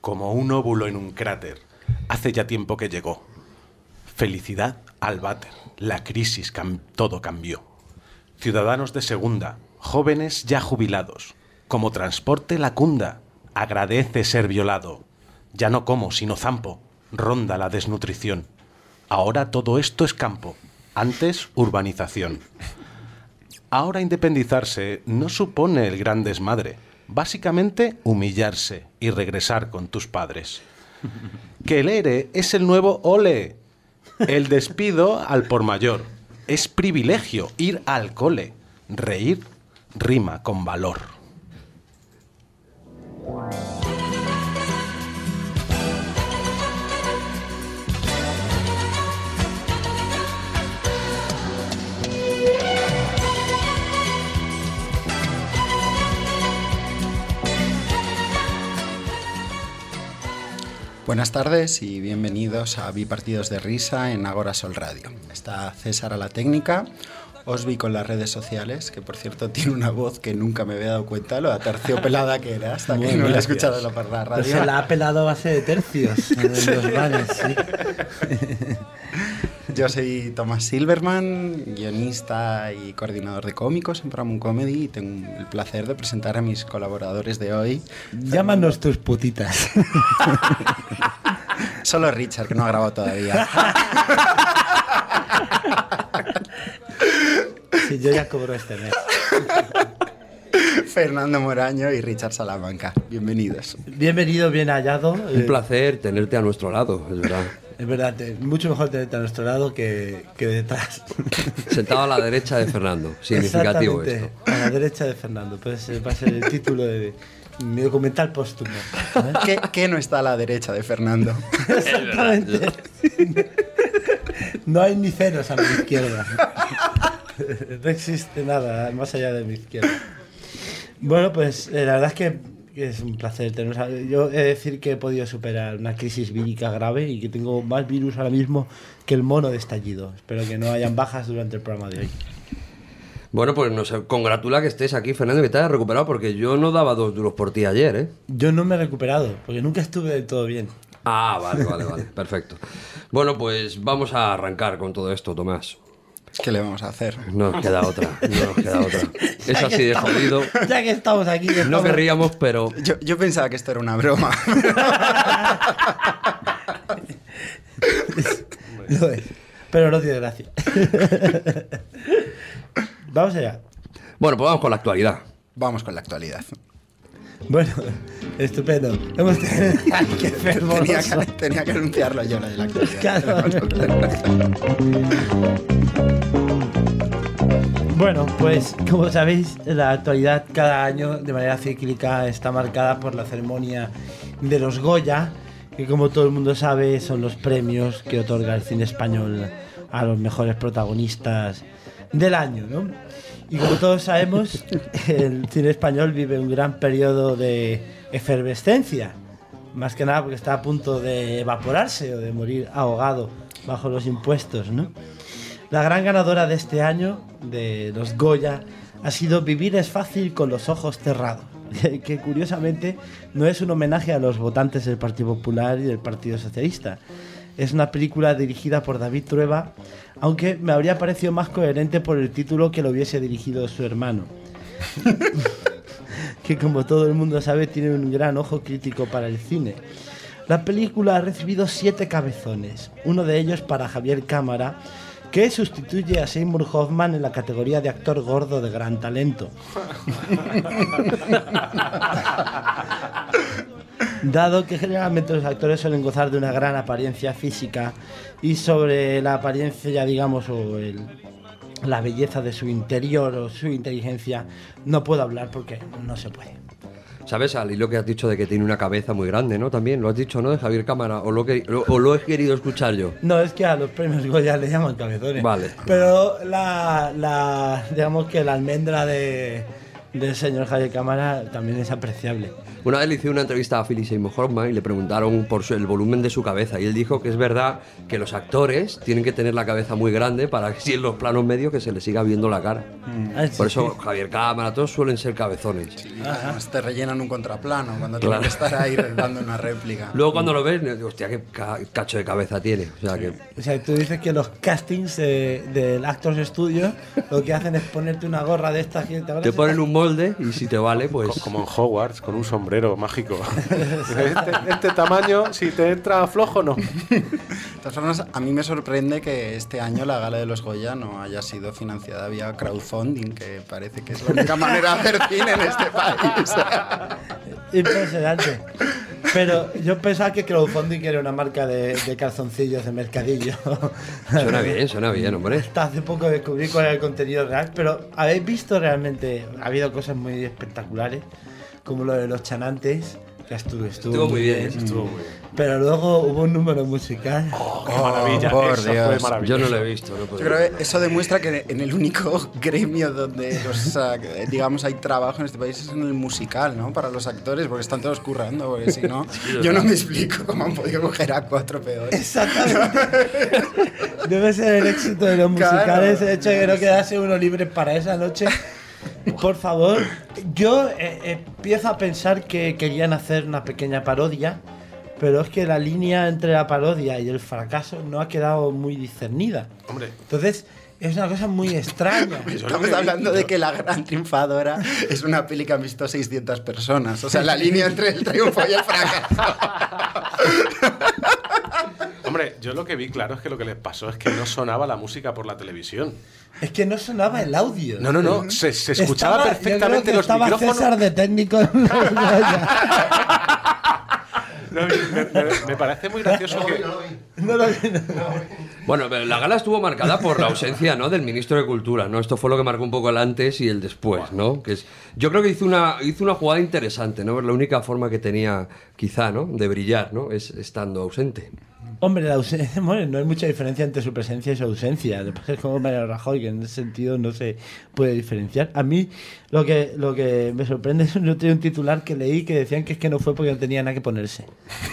como un óvulo en un cráter. Hace ya tiempo que llegó. Felicidad al váter. La crisis todo cambió. Ciudadanos de segunda, jóvenes ya jubilados. Como transporte la cunda. Agradece ser violado. Ya no como, sino zampo. Ronda la desnutrición. Ahora todo esto es campo. Antes, urbanización. Ahora independizarse no supone el gran desmadre. Básicamente, humillarse y regresar con tus padres. Que el ERE es el nuevo ole. El despido al por mayor. Es privilegio ir al cole. Reír rima con valor. Buenas tardes y bienvenidos a Bipartidos de Risa en Agora Sol Radio. Está César a la técnica, Osby con las redes sociales, que por cierto tiene una voz que nunca me había dado cuenta lo aterciopelada que era hasta que no la he escuchado por la radio. Pues se la ha pelado a base de tercios en los bares, sí. Yo soy Tomás Silverman, guionista y coordinador de cómicos en Paramount Comedy y tengo el placer de presentar a mis colaboradores de hoy. Llámanos tus putitas. Solo Richard, que no ha grabado todavía. Sí, yo ya cobro este mes. Fernando Moraño y Richard Salamanca. Bienvenidos. Bienvenido, bien hallado. Un placer tenerte a nuestro lado, es verdad. Es verdad, mucho mejor tenerte a nuestro lado que detrás. Sentado a la derecha de Fernando. Significativo esto. A la derecha de Fernando. Pues va a ser el título de mi documental póstumo. ¿Qué no está a la derecha de Fernando? Exactamente. No hay ni ceros a mi izquierda. No existe nada más allá de mi izquierda. Bueno, pues la verdad es que es un placer teneros. Yo he de decir que he podido superar una crisis vírica grave y que tengo más virus ahora mismo que el mono de estallido. Espero que no hayan bajas durante el programa de hoy. Bueno, pues nos congratula que estés aquí, Fernando, que te hayas recuperado, porque yo no daba 2 duros por ti ayer, ¿eh? Yo no me he recuperado, porque nunca estuve del todo bien. Ah, vale, perfecto. Bueno, pues vamos a arrancar con todo esto, Tomás. ¿Qué le vamos a hacer? No nos queda otra. Es así de jodido. Ya que estamos aquí... No querríamos, pero... Yo pensaba que esto era una broma. Lo es, pero no tiene gracia. Vamos allá. Bueno, pues vamos con la actualidad. Vamos con la actualidad. Bueno, estupendo. Hemos ¡Qué fervoroso! Tenía que anunciarlo yo, lo de la actualidad. Claro. Bueno, pues como sabéis, la actualidad cada año de manera cíclica está marcada por la ceremonia de los Goya, que como todo el mundo sabe son los premios que otorga el cine español a los mejores protagonistas del año, ¿no? Y como todos sabemos, el cine español vive un gran periodo de efervescencia, más que nada porque está a punto de evaporarse o de morir ahogado bajo los impuestos, ¿no? La gran ganadora de este año, de los Goya, ha sido Vivir es fácil con los ojos cerrados, que curiosamente no es un homenaje a los votantes del Partido Popular y del Partido Socialista. Es una película dirigida por David Trueba, aunque me habría parecido más coherente por el título que lo hubiese dirigido su hermano, que como todo el mundo sabe tiene un gran ojo crítico para el cine. La película ha recibido 7 cabezones, uno de ellos para Javier Cámara, que sustituye a Seymour Hoffman en la categoría de actor gordo de gran talento. Dado que generalmente los actores suelen gozar de una gran apariencia física y sobre la apariencia, digamos, la belleza de su interior o su inteligencia, no puedo hablar porque no se puede. ¿Sabes, al hilo que has dicho de que tiene una cabeza muy grande, ¿no? También lo has dicho, ¿no? De Javier Cámara, o lo he querido escuchar yo. No, es que a los premios Goya le llaman cabezones. Vale. Pero digamos que la almendra del señor Javier Cámara también es apreciable. Una vez le hice una entrevista a Philip Seymour Hoffman y le preguntaron por el volumen de su cabeza y él dijo que es verdad que los actores tienen que tener la cabeza muy grande para que si en los planos medios que se les siga viendo la cara. Por eso Javier Cámara, todos suelen ser cabezones. Sí, además te rellenan un contraplano cuando tienen que estar ahí dando una réplica. Luego cuando lo ves, hostia, qué cacho de cabeza tiene. O sea, tú dices que los castings del Actors Studio lo que hacen es ponerte una gorra de estas que te ponen un molde y si te vale, pues... Como en Hogwarts, con un sombrero mágico. este tamaño, si te entra flojo, no. De todas formas, a mí me sorprende que este año la gala de los Goya no haya sido financiada vía crowdfunding, que parece que es la única manera de hacer cine en este país. Impresionante. Pero yo pensaba que crowdfunding era una marca de calzoncillos de mercadillo. Suena bien, hombre. Hasta hace poco descubrí cuál era el contenido real, pero ¿habéis visto realmente? Ha habido cosas muy espectaculares, como lo de los chanantes, que estuvo muy bien. Pero luego hubo un número musical. ¡Qué maravilla! Por Eso Dios. fue maravilloso. Yo no lo he visto. No Yo creo que eso demuestra que en el único gremio donde digamos hay trabajo en este país es en el musical, ¿no? Para los actores, porque están todos currando, porque si no, yo no me explico cómo han podido coger a 4 peores. Exactamente. Debe ser el éxito de los musicales, el hecho de que no quedase uno libre para esa noche. Por favor, yo empiezo a pensar que querían hacer una pequeña parodia, pero es que la línea entre la parodia y el fracaso no ha quedado muy discernida. Hombre. Entonces, es una cosa muy extraña. Estamos hablando de que la gran triunfadora es una peli que han visto 600 personas. O sea, la línea entre el triunfo y el fracaso. Hombre, yo lo que vi claro es que lo que les pasó es que no sonaba la música por la televisión. Es que no sonaba el audio. No. Se escuchaba perfectamente los estaba micrófonos. César de técnico en Me parece muy gracioso que... No lo vi. Bueno, pero la gala estuvo marcada por la ausencia, ¿no?, del ministro de Cultura, ¿no? Esto fue lo que marcó un poco el antes y el después, ¿no? Que es, yo creo que hizo una jugada interesante, ¿no? La única forma que tenía, quizá, ¿no?, de brillar, ¿no?, es estando ausente. Hombre, la ausencia, bueno, no hay mucha diferencia entre su presencia y su ausencia. Lo que pasa es como Mariano Rajoy, que en ese sentido no se puede diferenciar. A mí lo que me sorprende es que yo tenía un titular que leí que decían que es que no fue porque no tenía nada que ponerse.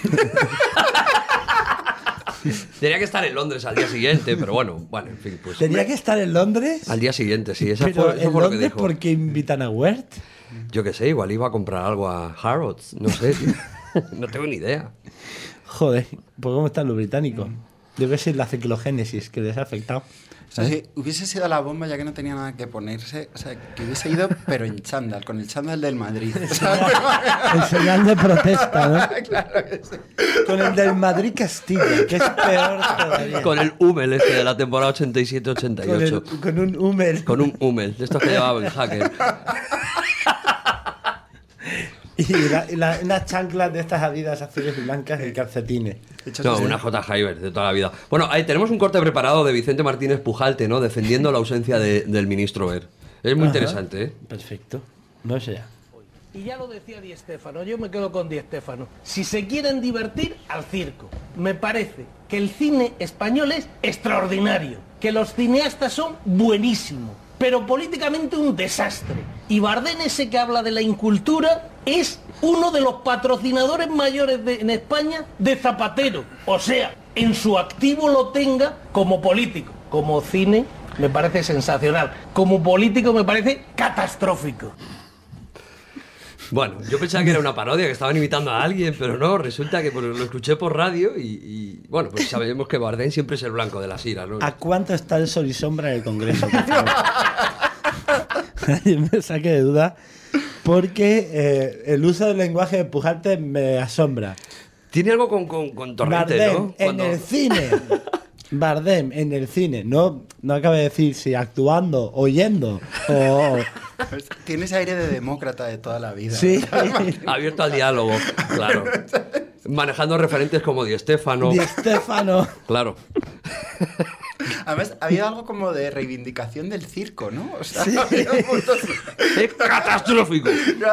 Tenía que estar en Londres al día siguiente, pero bueno, en fin, pues... ¿Tenía que estar en Londres? Al día siguiente, sí, eso Pero fue en lo que Londres, dijo. ¿por qué invitan a Wert? Yo qué sé, igual iba a comprar algo a Harrods, no sé, tío. No tengo ni idea. Joder, ¿por cómo están los británicos? Debe ser la ciclogénesis que les ha afectado. O sea, si hubiese sido la bomba ya que no tenía nada que ponerse, o sea, que hubiese ido, pero en chándal, con el chándal del Madrid. El señal de protesta, ¿no? Claro que sí. Con el del Madrid Castilla, que es peor todavía. Con el Hummel este de la temporada 87-88. Con un Hummel. Con un Hummel, de estos que llevaba el hacker. Y unas chanclas de estas Adidas azules y blancas y calcetines. No, una J. Hyber de toda la vida. Bueno, ahí tenemos un corte preparado de Vicente Martínez Pujalte, ¿no?, defendiendo la ausencia del ministro Wert. Es muy interesante, ¿eh? Perfecto. No sé ya. Y ya lo decía Di Stéfano, yo me quedo con Di Stéfano. Si se quieren divertir, al circo. Me parece que el cine español es extraordinario, que los cineastas son buenísimos, pero políticamente un desastre. Y Bardem, ese que habla de la incultura, es uno de los patrocinadores mayores en España de Zapatero. O sea, en su activo lo tenga como político. Como cine me parece sensacional. Como político me parece catastrófico. Bueno, yo pensaba que era una parodia, que estaban imitando a alguien, pero no, resulta que lo escuché por radio y bueno, pues sabemos que Bardem siempre es el blanco de las iras, ¿no? ¿A cuánto está el sol y sombra en el Congreso? Por favor? Me saqué de duda porque el uso del lenguaje de Pujalte me asombra. Tiene algo con Torrente, Bardem ¿no? en el cine. Bardem en el cine. No acaba de decir si actuando, oyendo o... Tiene ese aire de demócrata de toda la vida. Sí. Abierto al diálogo, claro. Manejando referentes como Di Stéfano. Di Stéfano. Claro. Además, había algo como de reivindicación del circo, ¿no? O sea, Sí. había puntos... ¡Es catastrófico!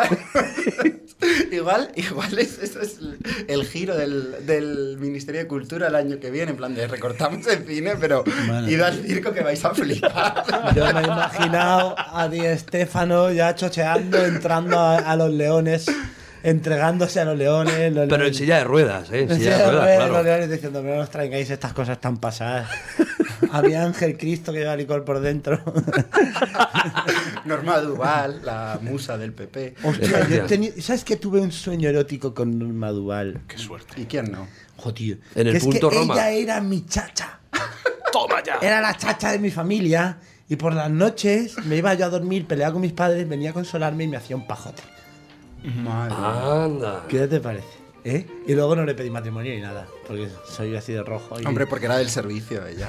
Igual eso es el giro del Ministerio de Cultura el año que viene, en plan de recortamos el cine, pero Bueno. id al circo que vais a flipar. Yo me he imaginado a Di Stéfano ya chocheando, entrando a los leones, entregándose a los leones. Los Pero en leones- silla de ruedas, ¿eh? En En silla de ruedas, los claro. leones diciendo, no nos traigáis estas cosas tan pasadas. A mi ángel Cristo que lleva licor por dentro. Norma Duval, la musa del PP. Hostia, yo ¿sabes que tuve un sueño erótico con Norma Duval? Qué suerte. ¿Y quién no? Joder, tío. En el Que es punto que Roma. ella era mi chacha. ¡Toma ya! Era la chacha de mi familia. Y por las noches me iba yo a dormir, peleaba con mis padres, venía a consolarme y me hacía un pajote. Madre. Anda. ¿Qué te parece? ¿Eh? Y luego no le pedí matrimonio ni nada, porque soy así de rojo. Y... Hombre, porque era del servicio ella.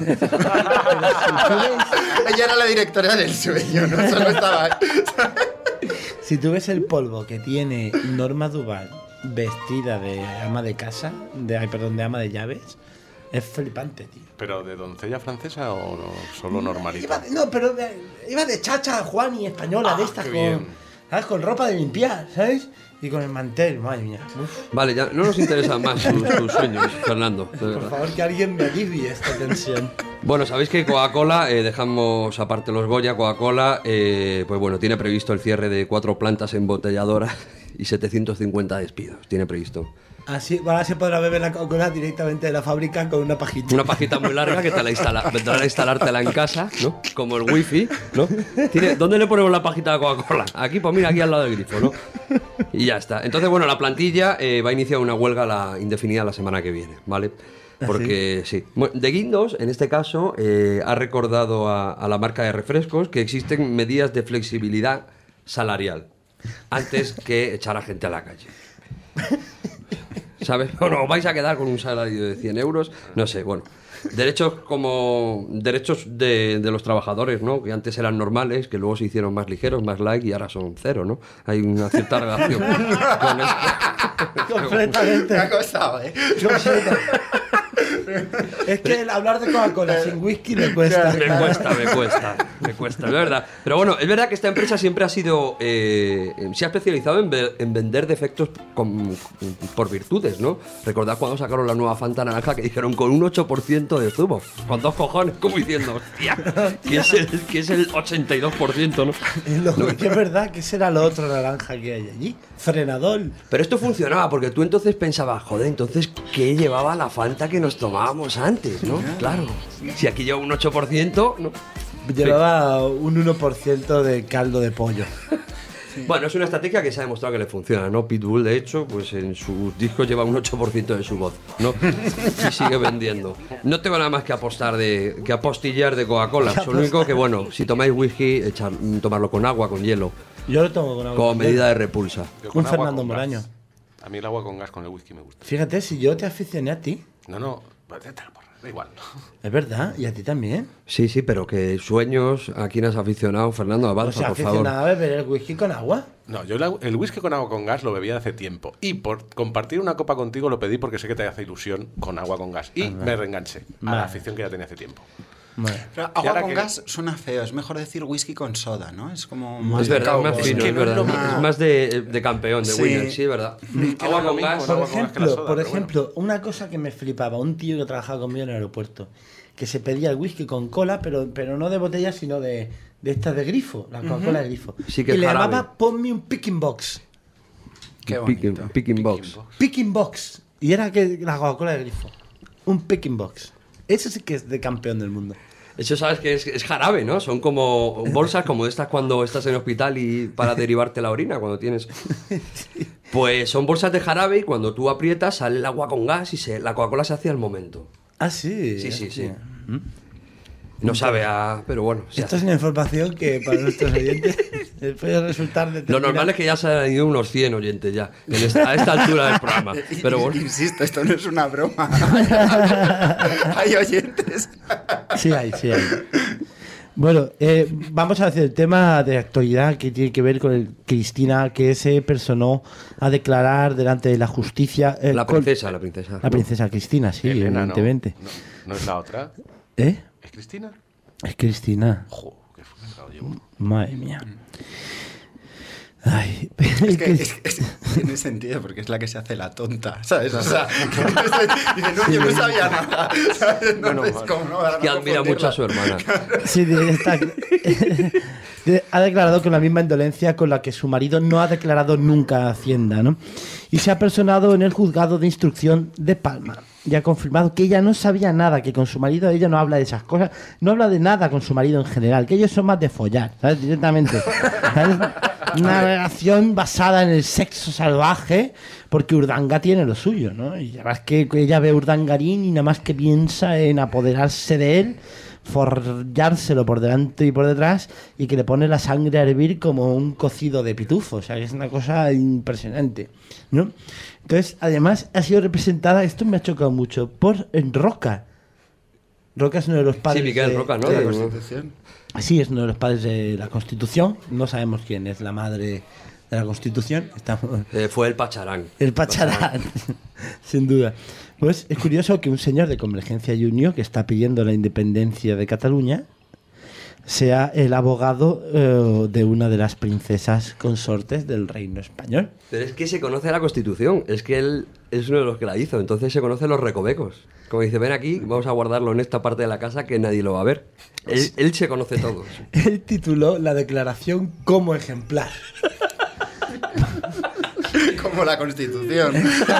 Ella era la directora del sueño, no solo estaba ahí. Si tú ves el polvo que tiene Norma Duval vestida de ama de casa, de ama de llaves, es flipante, tío. ¿Pero de doncella francesa o no, solo normalita? Iba de chacha Juani española, de estas qué con, bien. ¿sabes? Con ropa de limpiar, ¿sabes? Y con el mantel, madre mía. Uf, Vale, ya no nos interesan más tus sueños, Fernando. de por verdad. favor, que alguien me alivie esta tensión. Bueno, sabéis que Coca-Cola, dejamos aparte los Goya, Coca-Cola, pues bueno, tiene previsto el cierre de 4 plantas embotelladoras y 750 despidos. Tiene previsto. Así, ahora se podrá beber la Coca-Cola directamente de la fábrica con una pajita. Una pajita muy larga que vendrán a instalártela en casa, ¿no? Como el wifi, ¿no? ¿Dónde le ponemos la pajita de Coca-Cola? Aquí, pues mira, aquí al lado del grifo, ¿no? Y ya está. Entonces, bueno, la plantilla va a iniciar una huelga indefinida la semana que viene, ¿vale? Porque sí. Bueno, de Guindos, en este caso, ha recordado a la marca de refrescos que existen medidas de flexibilidad salarial antes que echar a gente a la calle. ¿Sabes? Bueno, os vais a quedar con un salario de 100 euros, no sé, bueno. Derechos como derechos de los trabajadores, ¿no? Que antes eran normales, que luego se hicieron más ligeros, más light y ahora son cero, ¿no? Hay una cierta relación con esto. Completamente. Me ha costado, ¿eh? Es que el hablar de Coca-Cola sin whisky me cuesta. Me cuesta, es verdad. Pero bueno, es verdad que esta empresa siempre ha sido, se ha especializado en vender defectos por virtudes, ¿no? Recordad cuando sacaron la nueva Fanta naranja que dijeron con un 8% de zumo, con 2 cojones, como diciendo, hostia, que es el 82%, ¿no? Lo que es verdad que ese era lo otro naranja que hay allí. Frenador. Pero esto funcionaba porque tú entonces pensabas, joder, entonces, ¿qué llevaba la Fanta que nos tomábamos antes, no? Claro. Si aquí lleva un 8%, ¿no? Llevaba un 1% de caldo de pollo. Bueno, es una estrategia que se ha demostrado que le funciona, ¿no? Pitbull, de hecho, pues en sus discos lleva un 8% de su voz, ¿no? Y sigue vendiendo. No tengo nada más que apostillar de Coca-Cola. Lo único que, bueno, si tomáis whisky, tomarlo con agua, con hielo, Yo lo tomo con agua. como medida de repulsa. Yo con Un agua Fernando con gas. Moraño. A mí el agua con gas con el whisky me gusta. Fíjate, si yo te aficioné a ti, No, vete a la porra, da igual. es verdad, y a ti también. Sí, sí, pero que sueños, ¿a quién has aficionado, Fernando? O Avanza, sea, por favor. aficionado a beber el whisky con agua. No, yo el whisky con agua con gas lo bebía hace tiempo. Y por compartir una copa contigo lo pedí porque sé que te hace ilusión con agua con gas. Y me reenganché a Vale. la afición que ya tenía hace tiempo. Bueno. Pero Y agua ahora con que- gas suena feo, es mejor decir whisky con soda, ¿no? Es como más Es verdad, de más cowboy. fino, que es no es verdad. lo mismo. Es más de campeón, de Sí. winner, sí, es verdad. que no Agua es lo con mismo, gas. ¿no? Por Agua con gas que la ejemplo, soda, por pero ejemplo, una cosa que me flipaba, un tío que trabajaba conmigo en el aeropuerto, que se pedía el whisky con cola, pero no de botella, sino de estas de grifo, la Coca-Cola de grifo. Sí, que y es le jarabe. llamaba ponme un picking box. Qué bonito. Picking box. Picking box. Y era que la Coca-Cola de grifo. Un picking box. Eso sí que es de campeón del mundo. Eso sabes que es jarabe, ¿no? Son como bolsas como estas cuando estás en el hospital y para derivarte la orina, cuando tienes... Pues son bolsas de jarabe y cuando tú aprietas sale el agua con gas y la Coca-Cola se hace al momento. Ah, sí. Sí, sí, sí. hostia. No sabe a... pero bueno, se Esto hace. es una información que para nuestros oyentes puede resultar Lo determinante. normal es que ya se han ido unos 100 oyentes ya, a esta altura del programa. Pero bueno, Insisto, esto no es una broma. Hay oyentes. Sí hay, sí hay. Bueno, vamos a hacer el tema de actualidad que tiene que ver con Cristina, que se personó a declarar delante de la justicia. la princesa. La princesa Cristina, sí, Elena, evidentemente. ¿no es la otra? ¿Eh? ¿Es Cristina? Es Cristina. Jo, qué frustrado llevo. Madre mía. Ay, Es que tiene sentido porque es la que se hace la tonta, ¿sabes? O sea, dice, no, yo no sabía nada, ¿sabes? Entonces, ¿cómo no? Que admira mucho a su hermana. Sí, ha declarado con la misma indolencia con la que su marido no ha declarado nunca a Hacienda, ¿no? Y se ha personado en el juzgado de instrucción de Palma. Y ha confirmado que ella no sabía nada, que con su marido ella no habla de esas cosas, no habla de nada con su marido en general, que ellos son más de follar, ¿sabes? Directamente. ¿Sabes? Una relación basada en el sexo salvaje, porque Urdanga tiene lo suyo, ¿no? Y además que ella ve a Urdangarín y nada más que piensa en apoderarse de él, forrárselo por delante y por detrás, y que le pone la sangre a hervir como un cocido de pitufo. O sea, es una cosa impresionante, ¿no? Entonces, además, ha sido representada, esto me ha chocado mucho, por Roca. Roca es uno de los padres... Sí, Miquel Roca, ¿no? De la Constitución. Sí, es uno de los padres de la Constitución. No sabemos quién es la madre de la Constitución. Fue el Pacharán. El Pacharán, sin duda. Pues es curioso que un señor de Convergencia y Unió, que está pidiendo la independencia de Cataluña, sea el abogado de una de las princesas consortes del reino español. Pero es que se conoce la Constitución, es que él es uno de los que la hizo, entonces se conocen los recovecos. Como dice, ven aquí, vamos a guardarlo en esta parte de la casa que nadie lo va a ver. Él se conoce todo. Él tituló la declaración como ejemplar. Como la Constitución.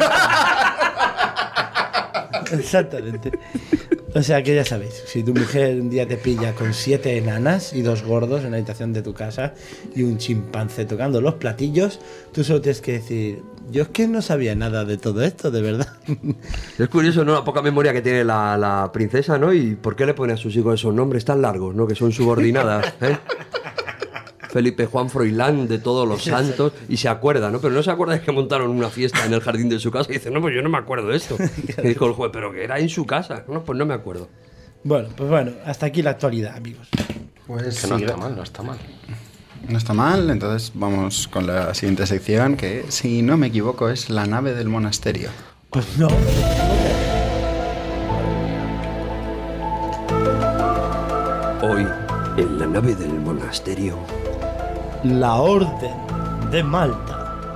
Exactamente. O sea que ya sabéis, si tu mujer un día te pilla con 7 enanas y 2 gordos en la habitación de tu casa y un chimpancé tocando los platillos, tú solo tienes que decir, yo es que no sabía nada de todo esto, de verdad. Es curioso, ¿no? La poca memoria que tiene la princesa, ¿no? Y por qué le pone a sus hijos esos nombres tan largos, ¿no? Que son subordinadas, ¿eh? Felipe Juan Froilán de Todos los Santos, y se acuerda, ¿no? Pero no se acuerda de que montaron una fiesta en el jardín de su casa y dice, no, pues yo no me acuerdo de esto. Y dijo el juez, pero que era en su casa. No, pues no me acuerdo. Bueno, hasta aquí la actualidad, amigos. Pues Que no sí, está mal, no está mal. no está mal, entonces vamos con la siguiente sección, que si no me equivoco es la nave del monasterio. Pues no. Hoy, en la nave del monasterio... La Orden de Malta.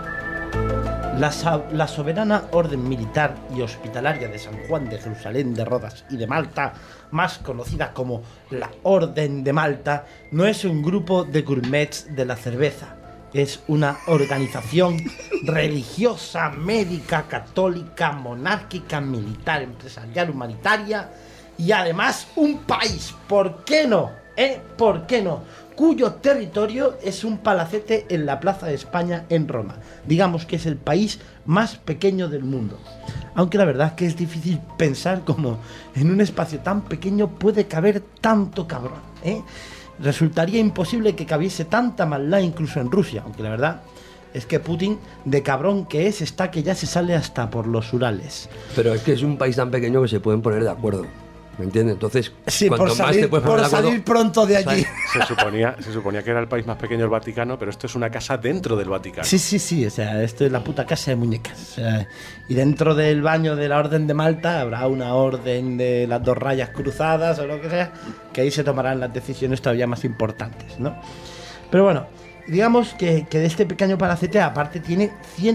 La soberana orden militar y hospitalaria de San Juan de Jerusalén, de Rodas y de Malta, más conocida como la Orden de Malta, no es un grupo de gourmets de la cerveza. Es una organización religiosa, médica, católica, monárquica, militar, empresarial, humanitaria y además un país. ¿Por qué no? ¿Por qué no? Cuyo territorio es un palacete en la Plaza de España en Roma. Digamos que es el país más pequeño del mundo. Aunque la verdad es que es difícil pensar cómo en un espacio tan pequeño puede caber tanto cabrón, ¿eh? Resultaría imposible que cabiese tanta maldad incluso en Rusia, aunque la verdad es que Putin, de cabrón que es, está que ya se sale hasta por los Urales. Pero es que es un país tan pequeño que se pueden poner de acuerdo. ¿Me entiendes? Entonces, Sí, cuanto por más salir, te puedes poner por de acuerdo... salir pronto de allí. Se suponía que era el país más pequeño del Vaticano, pero esto es una casa dentro del Vaticano. Sí, o sea, esto es la puta casa de muñecas. O sea, y dentro del baño de la Orden de Malta habrá una orden de las 2 rayas cruzadas o lo que sea, que ahí se tomarán las decisiones todavía más importantes, ¿no? Pero bueno, digamos que de este pequeño palacete aparte tiene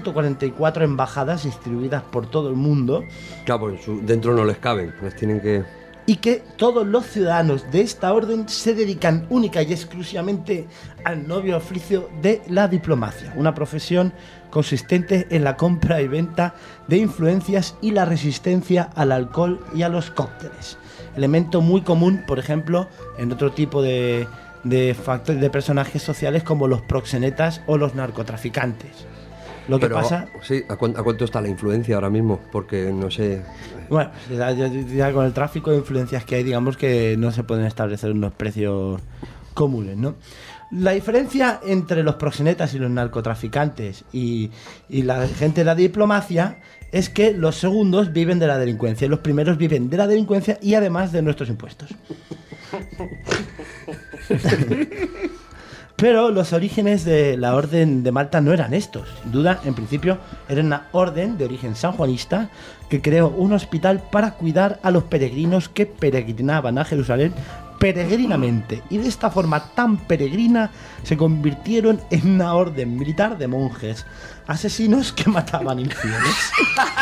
144 embajadas distribuidas por todo el mundo. Claro, pues dentro no les caben, les tienen que... Y que todos los ciudadanos de esta orden se dedican única y exclusivamente al noble oficio de la diplomacia, una profesión consistente en la compra y venta de influencias y la resistencia al alcohol y a los cócteles. Elemento muy común, por ejemplo, en otro tipo de personajes sociales como los proxenetas o los narcotraficantes. Lo que pasa... Sí, ¿a cuánto está la influencia ahora mismo? Porque no sé... Bueno, ya con el tráfico de influencias que hay, digamos que no se pueden establecer unos precios comunes, ¿no? La diferencia entre los proxenetas y los narcotraficantes y la gente de la diplomacia es que los segundos viven de la delincuencia y los primeros viven de la delincuencia y además de nuestros impuestos. Pero los orígenes de la Orden de Malta no eran estos. Sin duda, en principio, era una orden de origen sanjuanista que creó un hospital para cuidar a los peregrinos que peregrinaban a Jerusalén peregrinamente. Y de esta forma tan peregrina se convirtieron en una orden militar de monjes asesinos que mataban infieles.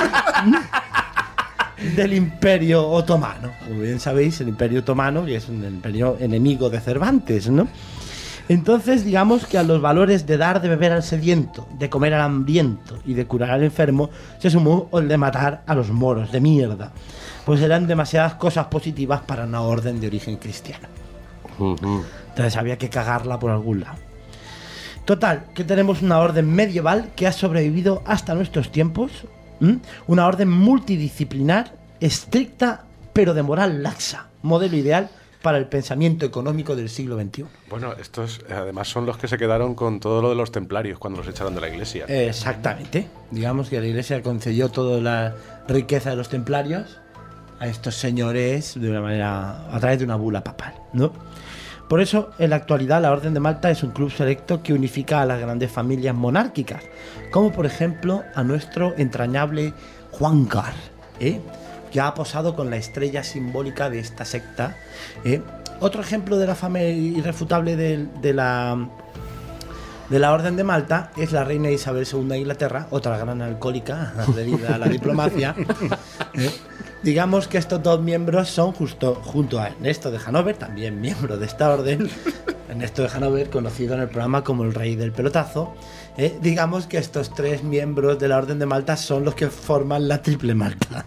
Del Imperio Otomano. Como bien sabéis, el Imperio Otomano, que es un imperio enemigo de Cervantes, ¿no? Entonces, digamos que a los valores de dar de beber al sediento, de comer al hambriento y de curar al enfermo, se sumó el de matar a los moros de mierda. Pues eran demasiadas cosas positivas para una orden de origen cristiano. Entonces había que cagarla por algún lado. Total, que tenemos una orden medieval que ha sobrevivido hasta nuestros tiempos. Una orden multidisciplinar, estricta, pero de moral laxa. Modelo ideal para el pensamiento económico del siglo XXI. Bueno, estos además son los que se quedaron con todo lo de los templarios cuando los echaron de la iglesia. Exactamente. Digamos que la iglesia concedió toda la riqueza de los templarios a estos señores de una manera, a través de una bula papal, ¿no? Por eso, en la actualidad, la Orden de Malta es un club selecto que unifica a las grandes familias monárquicas, como por ejemplo a nuestro entrañable Juan Car, que ha posado con la estrella simbólica de esta secta. Otro ejemplo de la fama irrefutable de la Orden de Malta es la reina Isabel II de Inglaterra, otra gran alcohólica adherida a la diplomacia. Digamos que estos dos miembros son junto a Ernesto de Hannover, también miembro de esta orden. Ernesto de Hannover, conocido en el programa como el rey del pelotazo. Digamos que estos tres miembros de la Orden de Malta son los que forman la Triple Malta.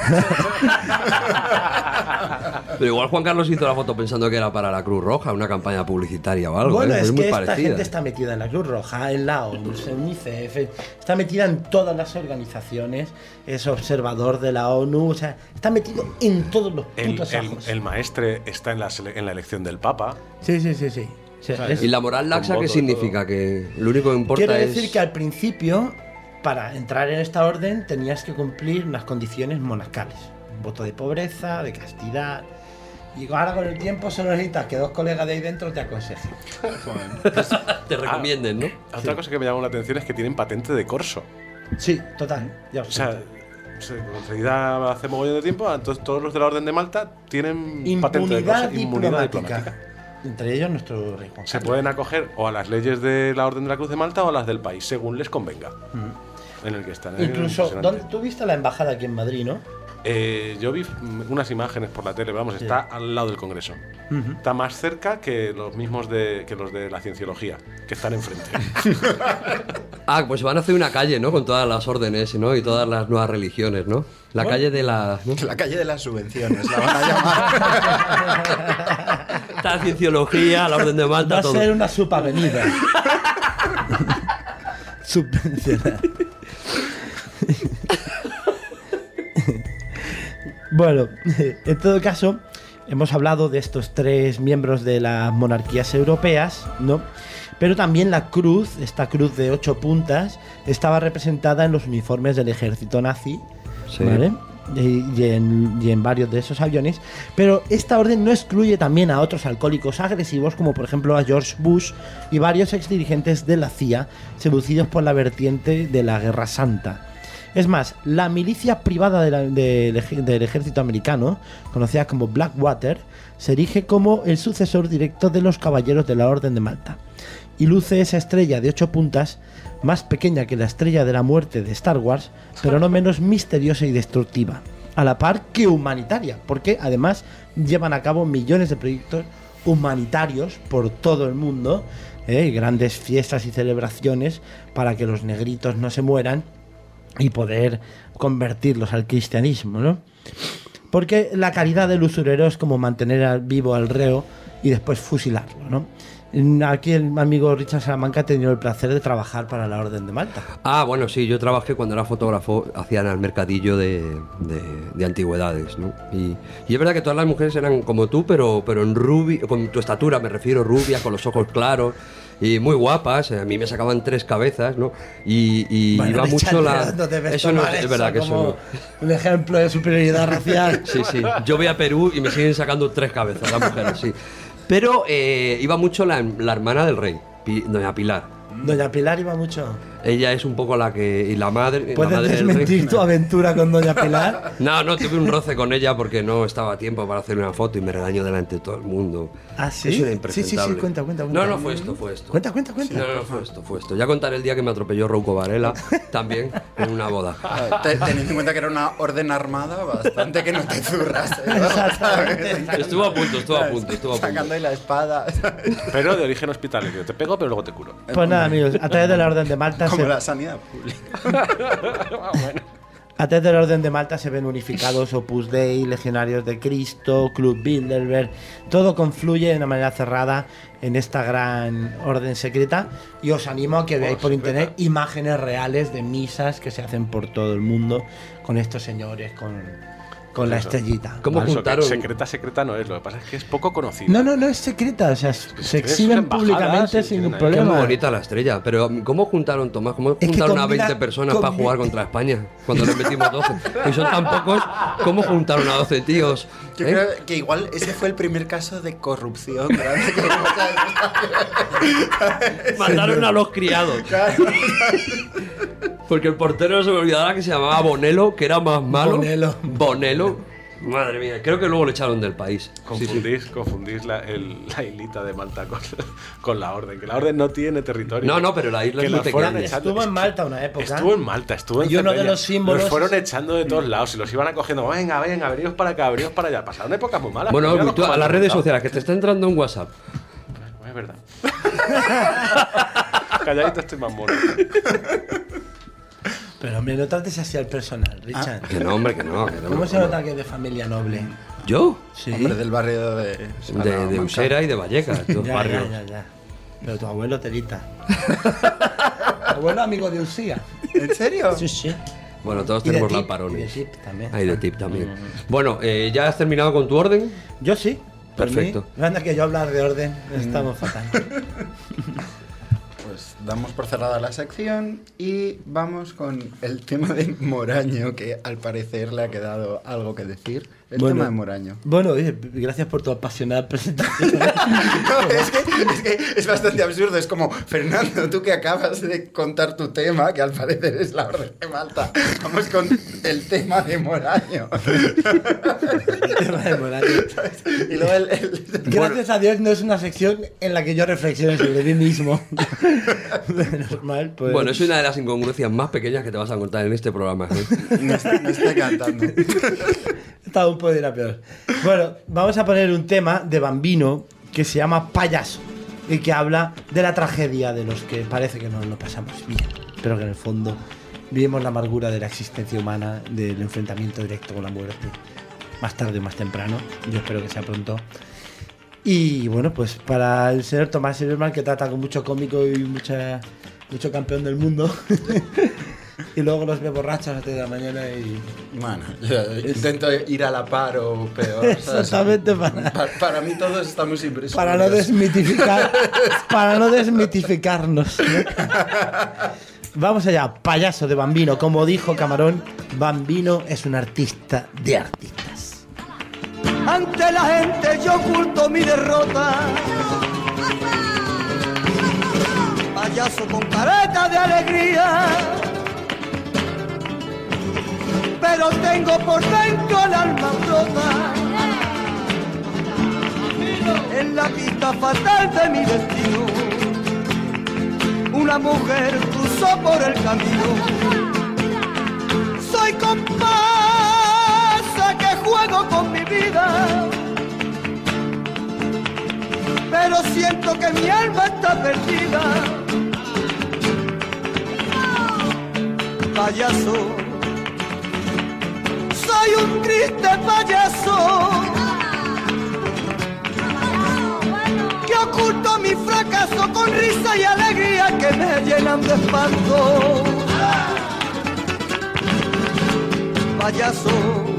Pero igual Juan Carlos hizo la foto pensando que era para la Cruz Roja, una campaña publicitaria o algo. Bueno, es es muy que parecida. esta gente está metida en la Cruz Roja, en la ONU, en UNICEF, está metida en todas las organizaciones, es observador de la ONU, o sea, está metido en todos los putos ajos. El maestre está en la elección del Papa. Sí. O sea, ¿Y la moral laxa qué significa? Que lo único que importa quiere es... decir que al principio, para entrar en esta orden, tenías que cumplir unas condiciones monarcales. Un voto de pobreza, de castidad. Y ahora con el tiempo solo necesitas que dos colegas de ahí dentro te aconsejen. Te recomienden, ¿no? Otra cosa que me llamó la atención es que tienen patente de corso. Sí, total. Ya os O sea, concedida hace mogollón de tiempo, entonces todos los de la Orden de Malta tienen patente de corso. Inmunidad diplomática. Entre ellos nuestro rey Juan Se Carlos. pueden acoger o a las leyes de la Orden de la Cruz de Malta o a las del país, según les convenga. En el que están. Incluso, ¿tú viste la embajada aquí en Madrid, no? Yo vi unas imágenes por la tele, vamos, está al lado del Congreso. Está más cerca que los mismos que los de la Cienciología, que están enfrente. Pues van a hacer una calle, ¿no? Con todas las órdenes, ¿no? Y todas las nuevas religiones, ¿no? La calle de la... ¿no? La calle de las subvenciones, la van a llamar. Está la Cienciología, la Orden de Malta, Va a todo. ser una subavenida. Subvencional. Bueno, en todo caso, hemos hablado de estos tres miembros de las monarquías europeas, ¿no? Pero también la cruz, esta cruz de 8 puntas, estaba representada en los uniformes del ejército nazi, Sí. ¿vale? Y en varios de esos aviones. Pero esta orden no excluye también a otros alcohólicos agresivos, como por ejemplo a George Bush y varios exdirigentes de la CIA, seducidos por la vertiente de la Guerra Santa. Es más, la milicia privada del ejército americano, conocida como Blackwater, se erige como el sucesor directo de los caballeros de la Orden de Malta. Y luce esa estrella de 8 puntas, más pequeña que la estrella de la muerte de Star Wars, pero no menos misteriosa y destructiva, a la par que humanitaria, porque además llevan a cabo millones de proyectos humanitarios por todo el mundo, grandes fiestas y celebraciones para que los negritos no se mueran y poder convertirlos al cristianismo, ¿no? Porque la caridad del usurero es como mantener vivo al reo y después fusilarlo, ¿no? Aquí el amigo Richard Salamanca ha tenido el placer de trabajar para la Orden de Malta. Bueno, sí, yo trabajé cuando era fotógrafo, hacían al mercadillo de antigüedades, ¿no? Y es verdad que todas las mujeres eran como tú, pero en rubia, con tu estatura me refiero, rubias, con los ojos claros y muy guapas. A mí me sacaban 3 cabezas, ¿no? Y Bueno, iba Richard, mucho la... no debes Eso no tomar es verdad que eso como no... un ejemplo de superioridad racial. Sí, sí. Yo voy a Perú y me siguen sacando 3 cabezas las mujeres, sí. Pero iba mucho la hermana del rey, Doña Pilar. Doña Pilar iba mucho. Ella es un poco la que... Y la madre... ¿Puedes la madre del desmentir rey. tu aventura con Doña Pilar? No, tuve un roce con ella porque no estaba a tiempo para hacer una foto y me regañó delante de todo el mundo. ¿Ah, sí? Es una Sí, impresentable. cuenta. No, fue esto. Cuenta. No, fue esto. Ya contaré el día que me atropelló Rouco Varela, también, en una boda. Teniendo en cuenta que era una orden armada, bastante que no te zurras. Estuvo a punto. Sacando ahí la espada. Pero de origen hospitalario. Te pego, pero luego te curo. Pues nada, amigos, a través de la Orden de Malta Como la sanidad pública. a través de la Orden de Malta se ven unificados Opus Dei, Legionarios de Cristo, Club Bilderberg. Todo confluye de una manera cerrada en esta gran orden secreta. Y os animo a que veáis por internet imágenes reales de misas que se hacen por todo el mundo con estos señores, con la estrellita. ¿Cómo Eso, juntaron? secreta no es. Lo que pasa es que es poco conocido. No es secreta, o sea, se tienen exhiben sus embajadas públicamente y sin tienen ningún ahí. Qué problema. bonita la estrella. Pero ¿cómo juntaron, Tomás? ¿Cómo que juntaron a combina- 20 personas para jugar contra España? Cuando les metimos 12. Y son tan pocos, ¿cómo juntaron a 12 tíos? Yo ¿Eh? creo que igual ese fue el primer caso de corrupción grande que Mandaron a los criados. Porque el portero se me olvidaba que se llamaba Bonello, que era más malo. Bonello. Madre mía, creo que luego lo echaron del país. Confundís la islita de Malta con la orden. Que la orden no tiene territorio. No, pero la isla Que es muy la fueron pequeña. echando. Estuvo en Malta una época. Estuvo en Malta, estuvo en Y uno de Cerdeña. los símbolos- Los fueron echando de todos lados y los iban acogiendo. Venga, veniros para acá, veniros para allá. Pasaron épocas muy malas. Bueno, Míralos tú, cómo a han las redes montado. sociales, que te está entrando un WhatsApp. Es verdad. Calladito estoy más mono. Pero hombre, no trates así al personal, Richard. Que no, hombre, que no. ¿Cómo se nota que es de familia noble? ¿Yo? Sí. Hombre, del barrio de De Usera y de Vallecas, estos barrios. Ya. Pero tu abuelo telita. Tu abuelo amigo de Usía. ¿En serio? Sí. Bueno, todos Y de tenemos tip, lamparones. y de tip también. Hay de tip también. Bueno, ¿ya has terminado con tu orden? Yo sí. por Perfecto. mí. Anda que yo hablar de orden, estamos fatal. Pues damos por cerrada la sección y vamos con el tema de Moraño, que al parecer le ha quedado algo que decir. El tema de Moraño. Bueno, oye, gracias por tu apasionada presentación. No, es que es bastante absurdo. Es como, Fernando, tú que acabas de contar tu tema, que al parecer es la Orden de Malta, vamos con el tema de Moraño. El tema de Moraño. Y luego Gracias a Dios no es una sección en la que yo reflexione sobre mí mismo. Normal, pues. Bueno, es una de las incongruencias más pequeñas que te vas a encontrar en este programa. No estoy cantando. Estaba un poco de la peor. Bueno, vamos a poner un tema de Bambino que se llama Payaso y que habla de la tragedia de los que parece que no lo pasamos bien, pero que en el fondo vivimos la amargura de la existencia humana, del enfrentamiento directo con la muerte, más tarde o más temprano. Yo espero que sea pronto. Y bueno, pues para el señor Tomás Silverman, que trata con mucho cómico y mucho campeón del mundo. Y luego los ve borrachos a las 3 de la mañana y... Bueno, yo intento ir a la par o peor. ¿sabes? Exactamente, Para mí todos estamos impresionados. para no desmitificarnos, ¿no? Vamos allá, Payaso de Bambino. Como dijo Camarón, Bambino es un artista de artistas. Ante la gente yo oculto mi derrota. Payaso con careta de alegría, pero tengo por dentro el alma rota. En la pista fatal de mi destino, una mujer cruzó por el camino. Soy comparsa que juego con mi vida, pero siento que mi alma está perdida. Payaso, soy un triste payaso que oculto mi fracaso con risa y alegría que me llenan de espanto. Payaso,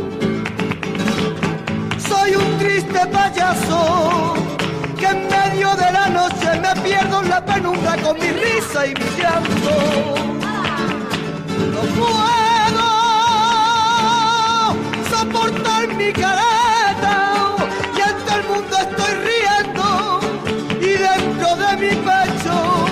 soy un triste payaso que en medio de la noche me pierdo en la penumbra con mi risa y mi llanto. No puedo soportar mi careta y ante el mundo estoy riendo y dentro de mi pecho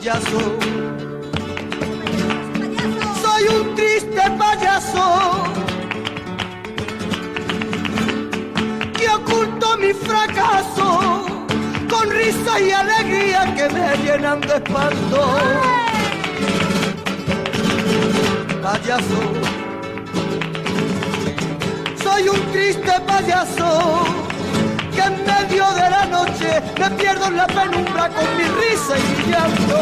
payaso. Soy un triste payaso que oculto mi fracaso con risa y alegría que me llenan de espanto. Payaso, soy un triste payaso que en medio de la noche me pierdo en la penumbra con mi risa y mi llanto.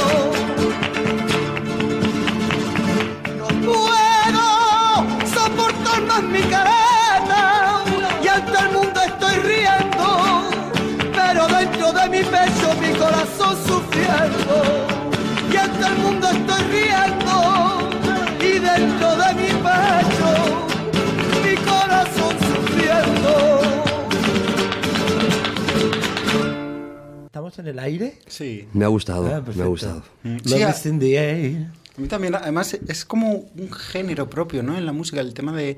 No puedo soportar más mi careta y ante el mundo estoy riendo, pero dentro de mi pecho mi corazón sufriendo. Y ante el mundo estoy riendo y dentro de mi pecho mi corazón sufriendo. ¿Estamos en el aire? Sí. Me ha gustado, me ha perfecto. gustado. Sí, Love is in the air. A mí también, además, es como un género propio, ¿no? En la música, el tema de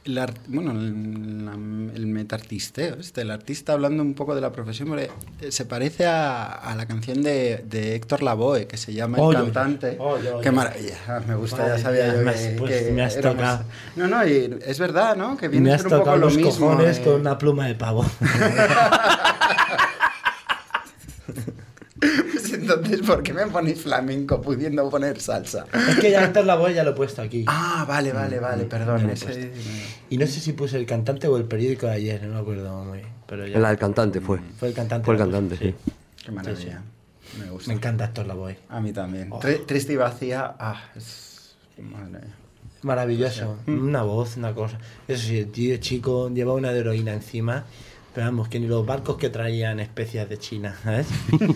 el metartisteo, el artista hablando un poco de la profesión, porque se parece a la canción de Héctor Lavoe, que se llama El Cantante. Qué maravilla, me gusta, Madre ya sabía mía, yo pues me has tocado. No, y es verdad, ¿no? Que viene Me a has ser un poco tocado lo los mismo. cojones con una pluma de pavo. Pues entonces, ¿por qué me ponéis flamenco pudiendo poner salsa? Es que ya antes la voz ya lo he puesto aquí. Ah, vale, perdón. Y no sé si puse el cantante o el periódico de ayer, no me acuerdo muy bien. Pero ya. La del cantante fue. Fue el cantante. Fue el cantante, sí. Qué maravilla. Me gusta. Me encanta Héctor Lavoe. A mí también. Oh. Triste y vacía. Es... Madre. Maravilloso. Una voz, una cosa. Eso sí, el tío chico lleva una de heroína encima. Pero vamos, que ni los barcos que traían especias de China, ¿sabes?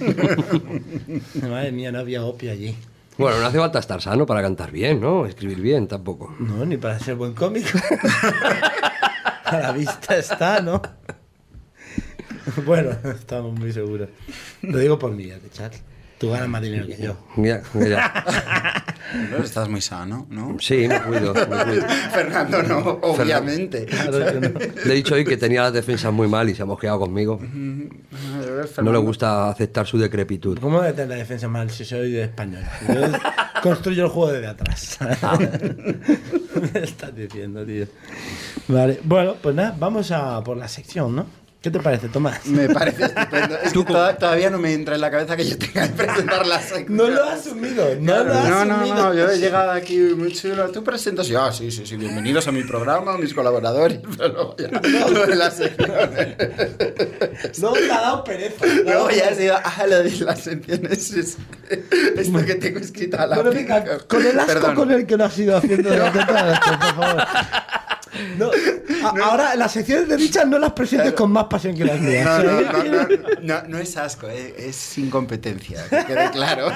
Madre mía, no había opio allí. Bueno, no hace falta estar sano para cantar bien, ¿no? Escribir bien tampoco. No, ni para ser buen cómico. A la vista está, ¿no? Bueno, estamos muy seguros. Lo digo por mí, de Charles. Tú ganas más dinero que yo. Ya. No, estás muy sano, ¿no? Sí, me cuido. Fernando no, obviamente. Claro que no. Le he dicho hoy que tenía las defensas muy mal y se ha mosqueado conmigo. No le gusta aceptar su decrepitud. ¿Cómo voy a tener la defensa mal si soy de español? Yo construyo el juego desde atrás. Me estás diciendo, tío. Vale, bueno, pues nada, vamos a por la sección, ¿no? ¿Qué te parece, Tomás? Me parece estupendo. Es que todavía no me entra en la cabeza que yo tenga que presentar la sección. No lo has asumido, no lo has asumido. No, yo he llegado aquí muy chulo. Tú presentas y yo, sí, bienvenidos a mi programa, mis colaboradores. Pero lo de las secciones. No, te ha dado pereza. Luego ya has ido a lo de las secciones. Esto que tengo escrito a la Bueno, venga, con el asco Perdón. con el que lo has ido haciendo durante toda la por favor. No, ahora las secciones de Richard no las presentes con más pasión que las mías. No es asco, es incompetencia, que quede claro.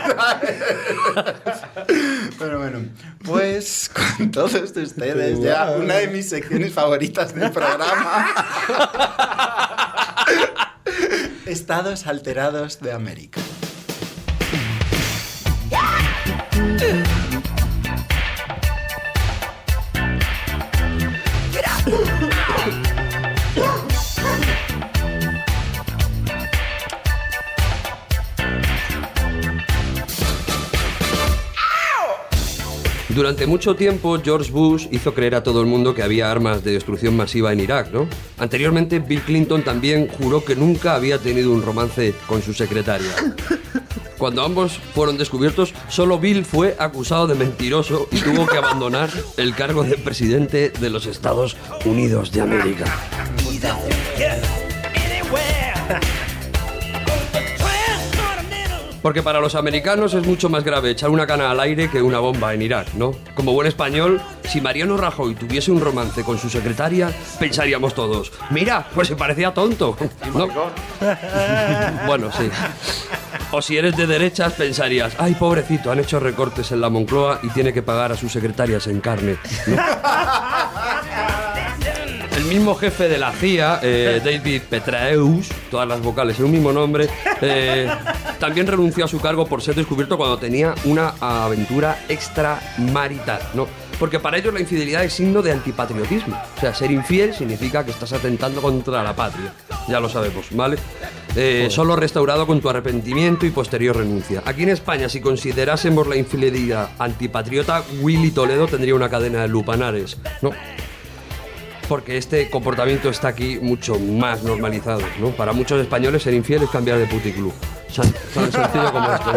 Pero bueno, pues con todos ustedes, ya una de mis secciones favoritas del programa. Estados alterados de América. Durante mucho tiempo, George Bush hizo creer a todo el mundo que había armas de destrucción masiva en Irak, ¿no? Anteriormente, Bill Clinton también juró que nunca había tenido un romance con su secretaria. Cuando ambos fueron descubiertos, solo Bill fue acusado de mentiroso y tuvo que abandonar el cargo de presidente de los Estados Unidos de América. Porque para los americanos es mucho más grave echar una cana al aire que una bomba en Irak, ¿no? Como buen español, si Mariano Rajoy tuviese un romance con su secretaria, pensaríamos todos, mira, pues se parecía tonto, ¿no? Bueno, sí. O si eres de derechas, pensarías, ay, pobrecito, han hecho recortes en la Moncloa y tiene que pagar a sus secretarias en carne, ¿no? El mismo jefe de la CIA, David Petraeus, todas las vocales en un mismo nombre, también renunció a su cargo por ser descubierto cuando tenía una aventura extramarital, ¿no? Porque para ellos la infidelidad es signo de antipatriotismo. O sea, ser infiel significa que estás atentando contra la patria. Ya lo sabemos, ¿vale? solo restaurado con tu arrepentimiento y posterior renuncia. Aquí en España, si considerásemos la infidelidad antipatriota, Willy Toledo tendría una cadena de lupanares, ¿no? Porque este comportamiento está aquí mucho más normalizado, ¿no? Para muchos españoles ser infiel es cambiar de puticlub. Tan sencillo como esto.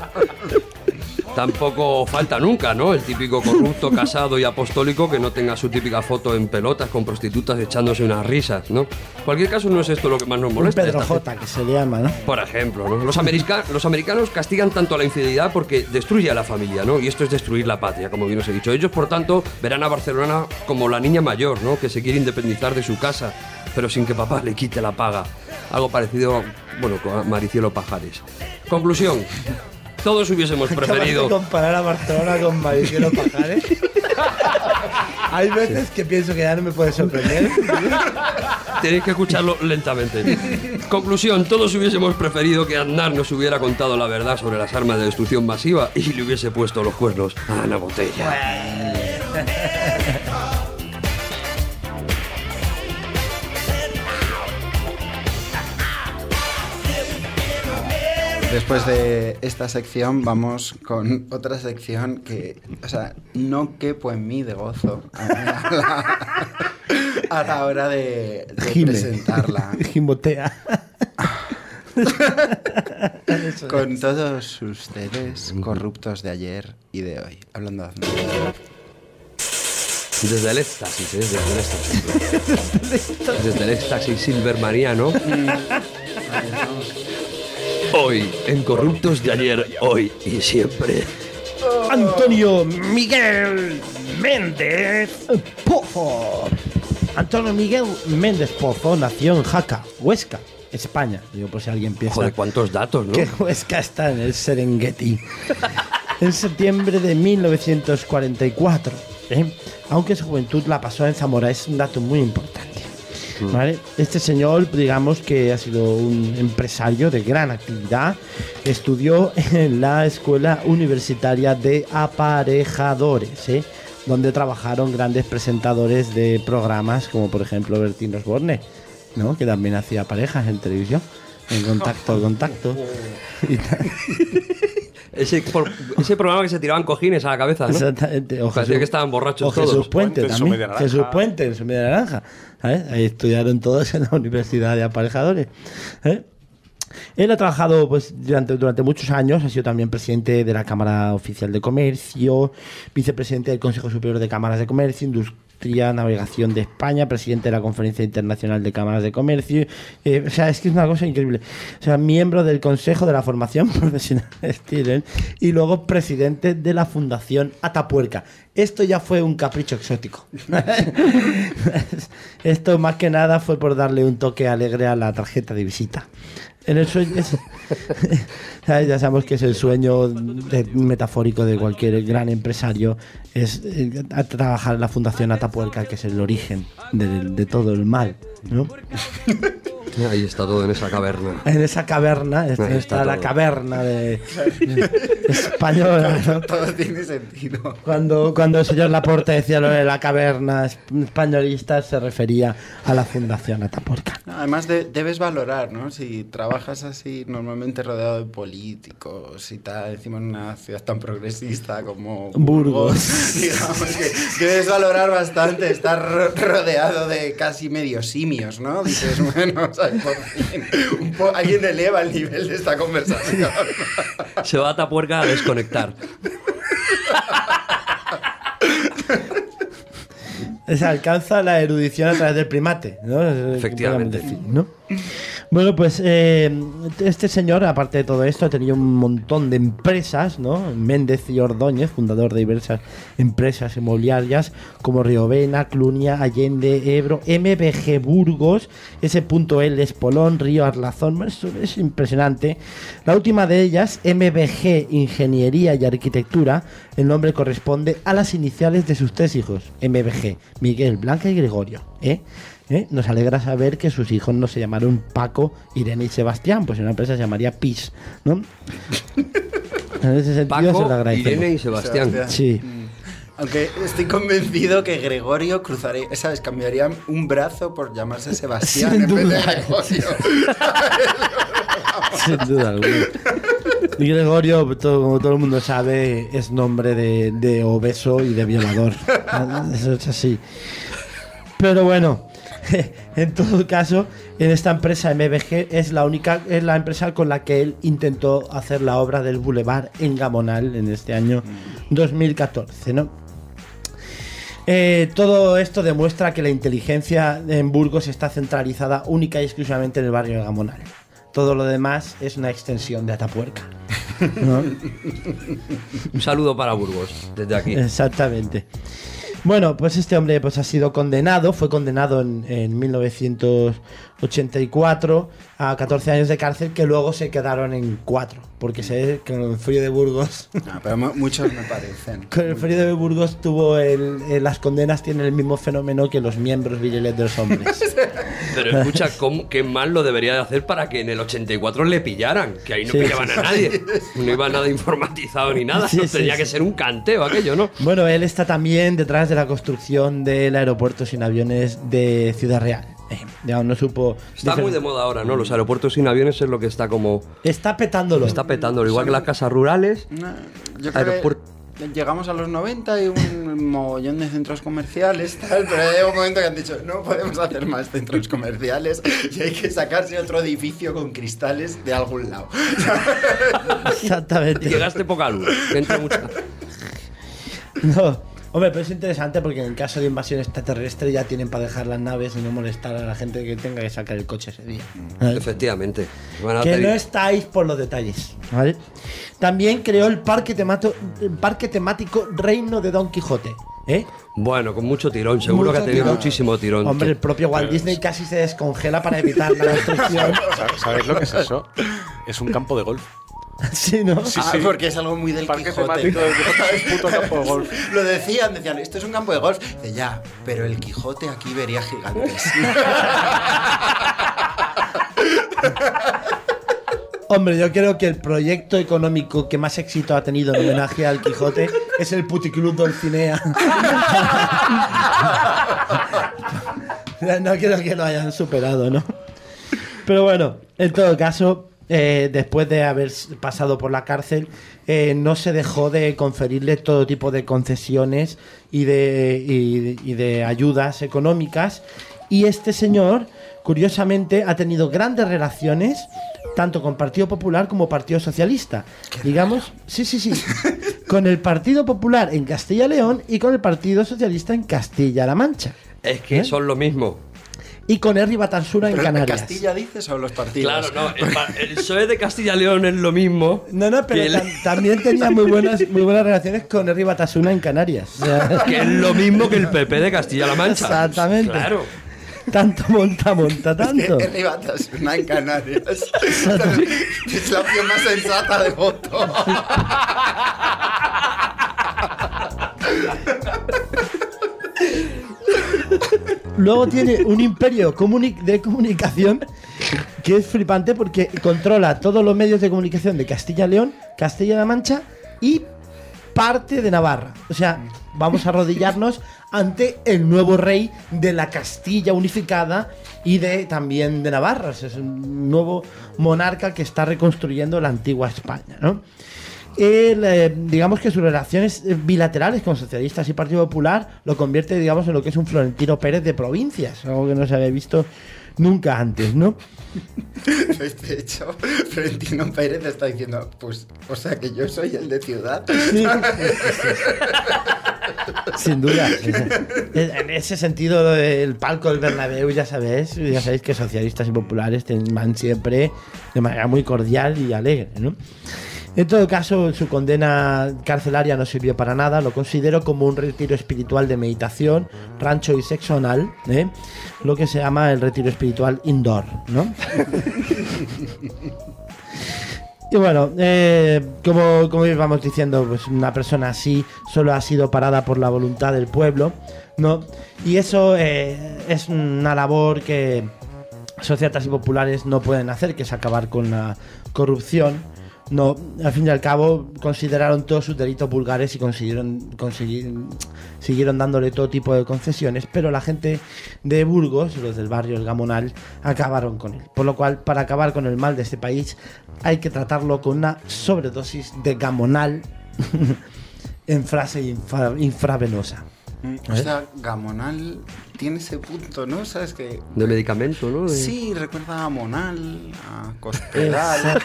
Tampoco falta nunca, ¿no? El típico corrupto, casado y apostólico que no tenga su típica foto en pelotas con prostitutas echándose unas risas, ¿no? En cualquier caso, no es esto lo que más nos molesta. Un Pedro J, que se le llama, ¿no? Por ejemplo, ¿no? Los americanos castigan tanto a la infidelidad porque destruye a la familia, ¿no? Y esto es destruir la patria, como bien os he dicho. Ellos, por tanto, verán a Barcelona como la niña mayor, ¿no? Que se quiere independizar de su casa, pero sin que papá le quite la paga. Algo parecido, bueno, con Maricielo Pajares. Conclusión. Todos hubiésemos preferido... ¿Acabas de comparar a Barcelona con Maricielo Pajares? Hay veces que pienso que ya no me puede sorprender. Tenéis que escucharlo lentamente. Conclusión, todos hubiésemos preferido que Aznar nos hubiera contado la verdad sobre las armas de destrucción masiva y le hubiese puesto los cuernos a Ana Botella. Después de esta sección vamos con otra sección que, o sea, no quepo en mí de gozo a la hora de presentarla. Gimotea. Con todos ustedes, corruptos de ayer y de hoy. Hablando de Aznar. Desde el éxtasis, desde el éxtasis. Desde el éxtasis silvermariano. Hoy, en Corruptos de ayer, hoy y siempre. Antonio Miguel Méndez Pozo. Antonio Miguel Méndez Pozo nació en Jaca, Huesca, España. Digo, por si alguien piensa. Joder, cuántos datos, ¿no? Que Huesca está en el Serengeti. En septiembre de 1944. Aunque su juventud la pasó en Zamora. Es un dato muy importante. ¿Vale? Este señor, digamos que ha sido un empresario de gran actividad. Estudió en la Escuela Universitaria de Aparejadores, donde trabajaron grandes presentadores de programas como por ejemplo Bertín Osborne, ¿no? Que también hacía parejas en televisión, en Contacto y tal. Ese programa que se tiraban cojines a la cabeza, ¿no? Exactamente. Parecía que estaban borrachos todos. Jesús Puente Puente en su también. media naranja. Jesús Puente en su media naranja. ¿Sabes? Ahí estudiaron todos en la Universidad de Aparejadores. Él ha trabajado pues, durante muchos años, ha sido también presidente de la Cámara Oficial de Comercio, vicepresidente del Consejo Superior de Cámaras de Comercio, Industria, Navegación de España, presidente de la Conferencia Internacional de Cámaras de Comercio. O sea, es que es una cosa increíble. O sea, miembro del Consejo de la Formación Profesional Stilen y luego presidente de la Fundación Atapuerca. Esto ya fue un capricho exótico. Esto más que nada fue por darle un toque alegre a la tarjeta de visita. En el sueño ya sabemos que es el sueño metafórico de cualquier gran empresario, es trabajar en la Fundación Atapuerca, que es el origen de todo el mal, ¿no? Ahí está todo, en esa caverna. En esa caverna está la todo. caverna de española, ¿no? Todo tiene sentido. Cuando el señor Laporte decía lo de la caverna españolista, se refería a la Fundación Atapuerca. Además debes valorar, ¿no? Si trabajas así normalmente rodeado de políticos y tal, encima en una ciudad tan progresista como Burgos. Digamos que debes valorar bastante estar rodeado de casi medio simios, ¿no? Dices, bueno, ¿sabes? Por fin, alguien eleva el nivel de esta conversación. Se va a Atapuerca a desconectar. Se alcanza la erudición a través del primate, ¿no? Efectivamente. Decir, ¿no? Bueno, pues este señor, aparte de todo esto, ha tenido un montón de empresas, ¿no? Méndez y Ordóñez, fundador de diversas empresas inmobiliarias como Riovena, Clunia, Allende, Ebro, MBG Burgos, S.L. Espolón, Río Arlazón. Es impresionante. La última de ellas, MBG Ingeniería y Arquitectura, el nombre corresponde a las iniciales de sus tres hijos, MBG, Miguel, Blanca y Gregorio, Nos alegra saber que sus hijos no se llamaron Paco, Irene y Sebastián, pues en una empresa se llamaría PIS, ¿no? En ese sentido Paco, se lo agradecemos. Irene y Sebastián. Sí. Aunque estoy convencido que Gregorio cruzaría, ¿sabes? Cambiaría un brazo por llamarse Sebastián Sin en vez de duda. Gregorio. Sin duda alguna. Y Gregorio, como todo el mundo sabe, es nombre de obeso y de violador. Eso es así. Pero bueno, en todo caso, en esta empresa MBG es la empresa con la que él intentó hacer la obra del Boulevard en Gamonal en este año 2014, ¿no? Todo esto demuestra que la inteligencia en Burgos está centralizada única y exclusivamente en el barrio de Gamonal. Todo lo demás es una extensión de Atapuerca, ¿no? Un saludo para Burgos, desde aquí. Exactamente. Bueno, pues este hombre pues ha sido condenado, fue condenado en 1984 a 14 años de cárcel, que luego se quedaron en 4, porque se ve que con el frío de Burgos... No, pero muchos me parecen. Con el frío de Burgos tuvo las condenas tienen el mismo fenómeno que los miembros viriles de los hombres. Pero escucha, qué mal lo debería de hacer para que en el 84 le pillaran, que ahí no Sí, pillaban sí, a nadie. No iba nada informatizado ni nada, Sí, sí, tenía que sí. ser un canteo aquello, ¿no? Bueno, él está también detrás de la construcción del aeropuerto sin aviones de Ciudad Real. Ya no supo... Está muy de moda ahora, ¿no? Los aeropuertos sin aviones es lo que está como... Está petándolo. Está petándolo, igual que las casas rurales. No, yo creo que llegamos a los 90 y un mogollón de centros comerciales, tal, pero llega un momento que han dicho, no podemos hacer más centros comerciales y hay que sacarse otro edificio con cristales de algún lado. Exactamente. Llegaste poca luz, que entra mucha... No, hombre, pero es interesante porque en el caso de invasión extraterrestre ya tienen para dejar las naves y no molestar a la gente que tenga que sacar el coche ese día. Efectivamente. Van a Que tener- no estáis por los detalles, ¿vale? También creó el parque temático Reino de Don Quijote, ¿eh? Bueno, con mucho tirón, seguro Mucho que ha tenido tirón. muchísimo tirón. Hombre, el propio Walt Disney casi se descongela para evitar la destrucción. ¿Sabéis lo que es eso? Es un campo de golf. Sí, ¿no? Porque es algo muy del Parque Quijote. temático del Quijote es puto campo de golf. Lo decían, esto es un campo de golf. Dice, ya, pero el Quijote aquí vería gigantes. Hombre, yo creo que el proyecto económico que más éxito ha tenido en homenaje al Quijote es el Puticlub Dulcinea. No creo que lo hayan superado, ¿no? Pero bueno, en todo caso, después de haber pasado por la cárcel, no se dejó de conferirle todo tipo de concesiones y de ayudas económicas. Y este señor, curiosamente, ha tenido grandes relaciones tanto con Partido Popular como Partido Socialista. Digamos, sí, con el Partido Popular en Castilla y León y con el Partido Socialista en Castilla-La Mancha. Es que son lo mismo. Y con Herri Batansura en ¿Pero Canarias. Castilla dices o los partidos? Claro, no, el PSOE de Castilla y León es lo mismo. No, pero que, también tenía muy buenas relaciones con Herri Batasuna en Canarias. O sea, que es lo mismo que el PP de Castilla-La Mancha. Exactamente. Claro. tanto monta, tanto. Es Ribatasuna en Canarias. Es la opción más sensata de voto. Luego tiene un imperio de comunicación que es flipante porque controla todos los medios de comunicación de Castilla y León, Castilla-La Mancha y parte de Navarra. O sea, vamos a arrodillarnos ante el nuevo rey de la Castilla unificada y también de Navarra. O sea, es un nuevo monarca que está reconstruyendo la antigua España, ¿no? Digamos que sus relaciones bilaterales con socialistas y Partido Popular lo convierte, digamos, en lo que es un Florentino Pérez de provincias, algo que no se había visto nunca antes, ¿no? De hecho, Florentino Pérez está diciendo, pues, o sea que yo soy el de ciudad. Sí. Sin duda. En ese sentido, el palco del Bernabéu, ya sabéis que socialistas y populares van siempre de manera muy cordial y alegre, ¿no? En todo caso, su condena carcelaria no sirvió para nada. Lo considero como un retiro espiritual de meditación, rancho y sexo anal, ¿eh? Lo que se llama el retiro espiritual indoor, ¿no? Y bueno, como íbamos diciendo, pues una persona así solo ha sido parada por la voluntad del pueblo, ¿no? Y eso es una labor que socialistas y populares no pueden hacer, que es acabar con la corrupción, No, al fin y al cabo consideraron todos sus delitos vulgares y siguieron dándole todo tipo de concesiones, pero la gente de Burgos, los del barrio El Gamonal, acabaron con él. Por lo cual, para acabar con el mal de este país, hay que tratarlo con una sobredosis de gamonal en frase infravenosa. O sea, gamonal tiene ese punto, ¿no? ¿Sabes qué? De medicamento, ¿no? Sí, recuerda a Monal, a Cospedal.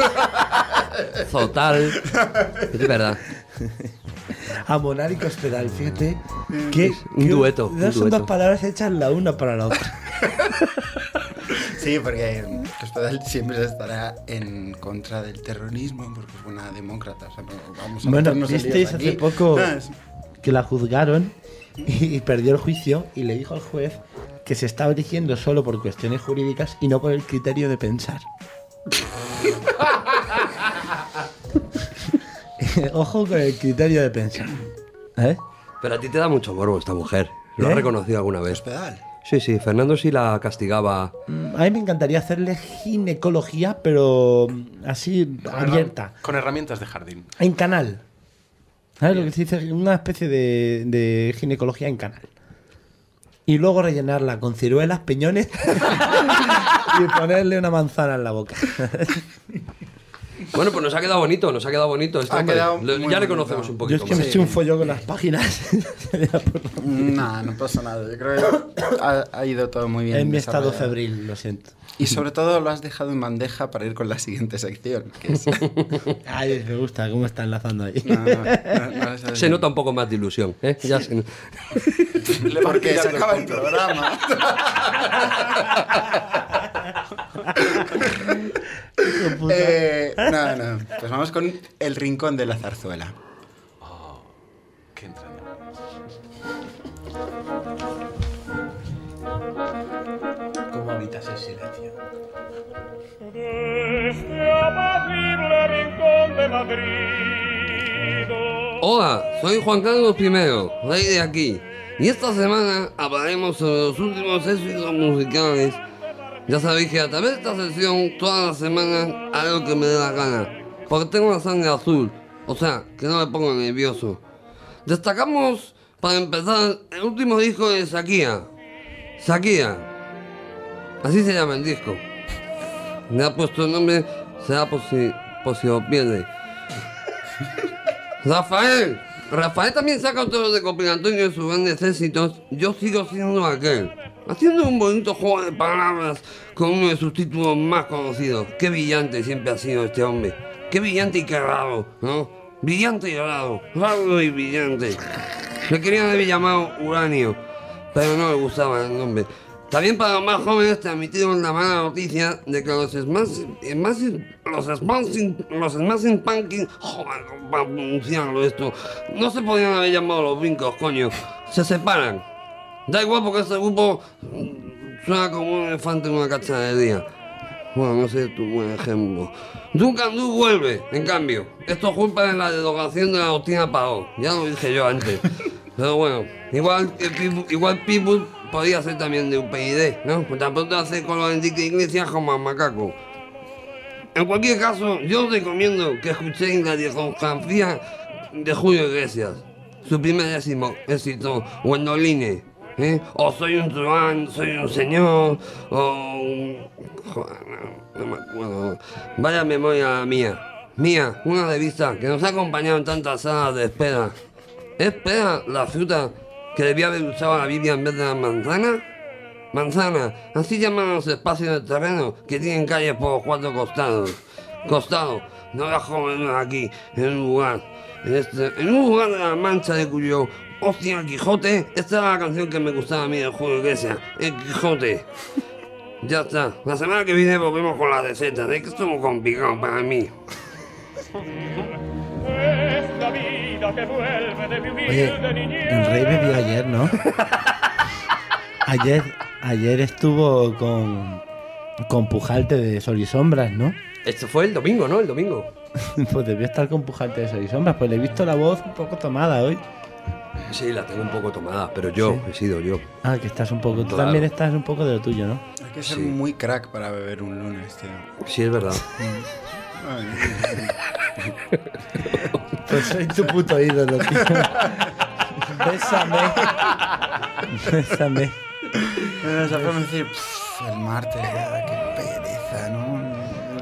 Zotal. Es verdad. Amonal y Cospedal, fíjate. Un dueto. Son dos palabras hechas la una para la otra. Sí, porque Cospedal siempre estará en contra del terrorismo, porque es una demócrata. O sea, vamos a meternos en líos visteis aquí. hace poco que la juzgaron y perdió el juicio y le dijo al juez que se estaba eligiendo solo por cuestiones jurídicas y no por el criterio de pensar. Ojo con el criterio de pensar. Pero a ti te da mucho morbo esta mujer. ¿Lo has reconocido alguna vez? Cospedal. Sí, Fernando sí la castigaba. A mí me encantaría hacerle ginecología, pero así abierta. Con herramientas de jardín. En canal. ¿Sabes lo que se dice? Una especie de ginecología en canal. Y luego rellenarla con ciruelas, piñones y ponerle una manzana en la boca. Bueno, pues nos ha quedado bonito. Este hombre. Ya le conocemos un Yo poquito es que me más. eché un follón con las páginas. No pasa nada. Yo creo que ha ido todo muy bien. En mi estado desarrollado. febril, lo siento. Y sobre todo lo has dejado en bandeja para ir con la siguiente sección. Que es... Ay, me gusta cómo está enlazando ahí. No, Se nota un poco más de ilusión, ¿eh? Ya se... Porque se acaba el programa. No. Pues vamos con el rincón de la zarzuela. Qué entrañable. ¿Cómo habitas el silencio? Hola, soy Juan Carlos I, rey de aquí. Y esta semana hablaremos sobre los últimos éxitos musicales. Ya sabéis que a través de esta sesión, todas las semanas haré que me dé la gana. Porque tengo la sangre azul. O sea, que no me pongo nervioso. Destacamos, para empezar, el último disco de Shakira. Así se llama el disco. Le ha puesto el nombre, será por si lo pierde. Rafael también saca otro recopilatorio de sus grandes éxitos. Yo sigo siendo aquel. Haciendo un bonito juego de palabras con uno de sus títulos más conocidos. Qué brillante siempre ha sido este hombre. Qué brillante y qué raro, ¿no? Brillante y raro y brillante. Le querían haber llamado Uranio, pero no le gustaba el nombre. También para los más jóvenes transmitieron la mala noticia de que los Smashing Pumpkins, joder, para pronunciarlo esto, no se podían haber llamado los Brincos, coño. Se separan. Da igual porque este grupo suena como un elefante en una cacharrería. Bueno, no sé, tu buen ejemplo. Duncan Du vuelve, en cambio. Esto es culpa de la derogación de la doctrina Parot. Ya lo dije yo antes. Pero bueno, igual People podría ser también de UPyD, ¿no? Pues tampoco hace con los Enrique Iglesias como a Macaco. En cualquier caso, yo os recomiendo que escuchéis la discografía de Julio Iglesias. Su primer éxito, Gwendoline, ¿eh? O Soy un truán, soy un señor, o... Joder, no me acuerdo. Vaya memoria mía. Una revista que nos ha acompañado en tantas salas de espera. ¿Es pera la fruta que debía haber usado la Biblia en vez de la manzana? Manzana, así llaman los espacios del terreno que tienen calles por los cuatro costados. No la joven aquí, en un lugar de la Mancha de cuyo hostia Quijote. Esta era la canción que me gustaba a mí de Julio Iglesias, el Quijote. Ya está, la semana que viene volvemos con las recetas, es que esto es muy complicado para mí. Oye, el rey bebió ayer, ¿no? Ayer estuvo con Pujante de Sol y Sombras, ¿no? Esto fue el domingo, ¿no? El domingo. Pues debió estar con Pujante de Sol y Sombras, pues le he visto la voz un poco tomada hoy. Sí, la tengo un poco tomada, pero yo, he sido yo. Ah, que estás un poco... Tú Claro. también estás un poco de lo tuyo, ¿no? Hay que ser Sí. muy crack para beber un lunes, tío. Sí, es verdad. Pues soy tu puto ídolo, tío. Bésame. Bésame. Bueno, ya podemos decir, el martes, ya, qué pereza, ¿no?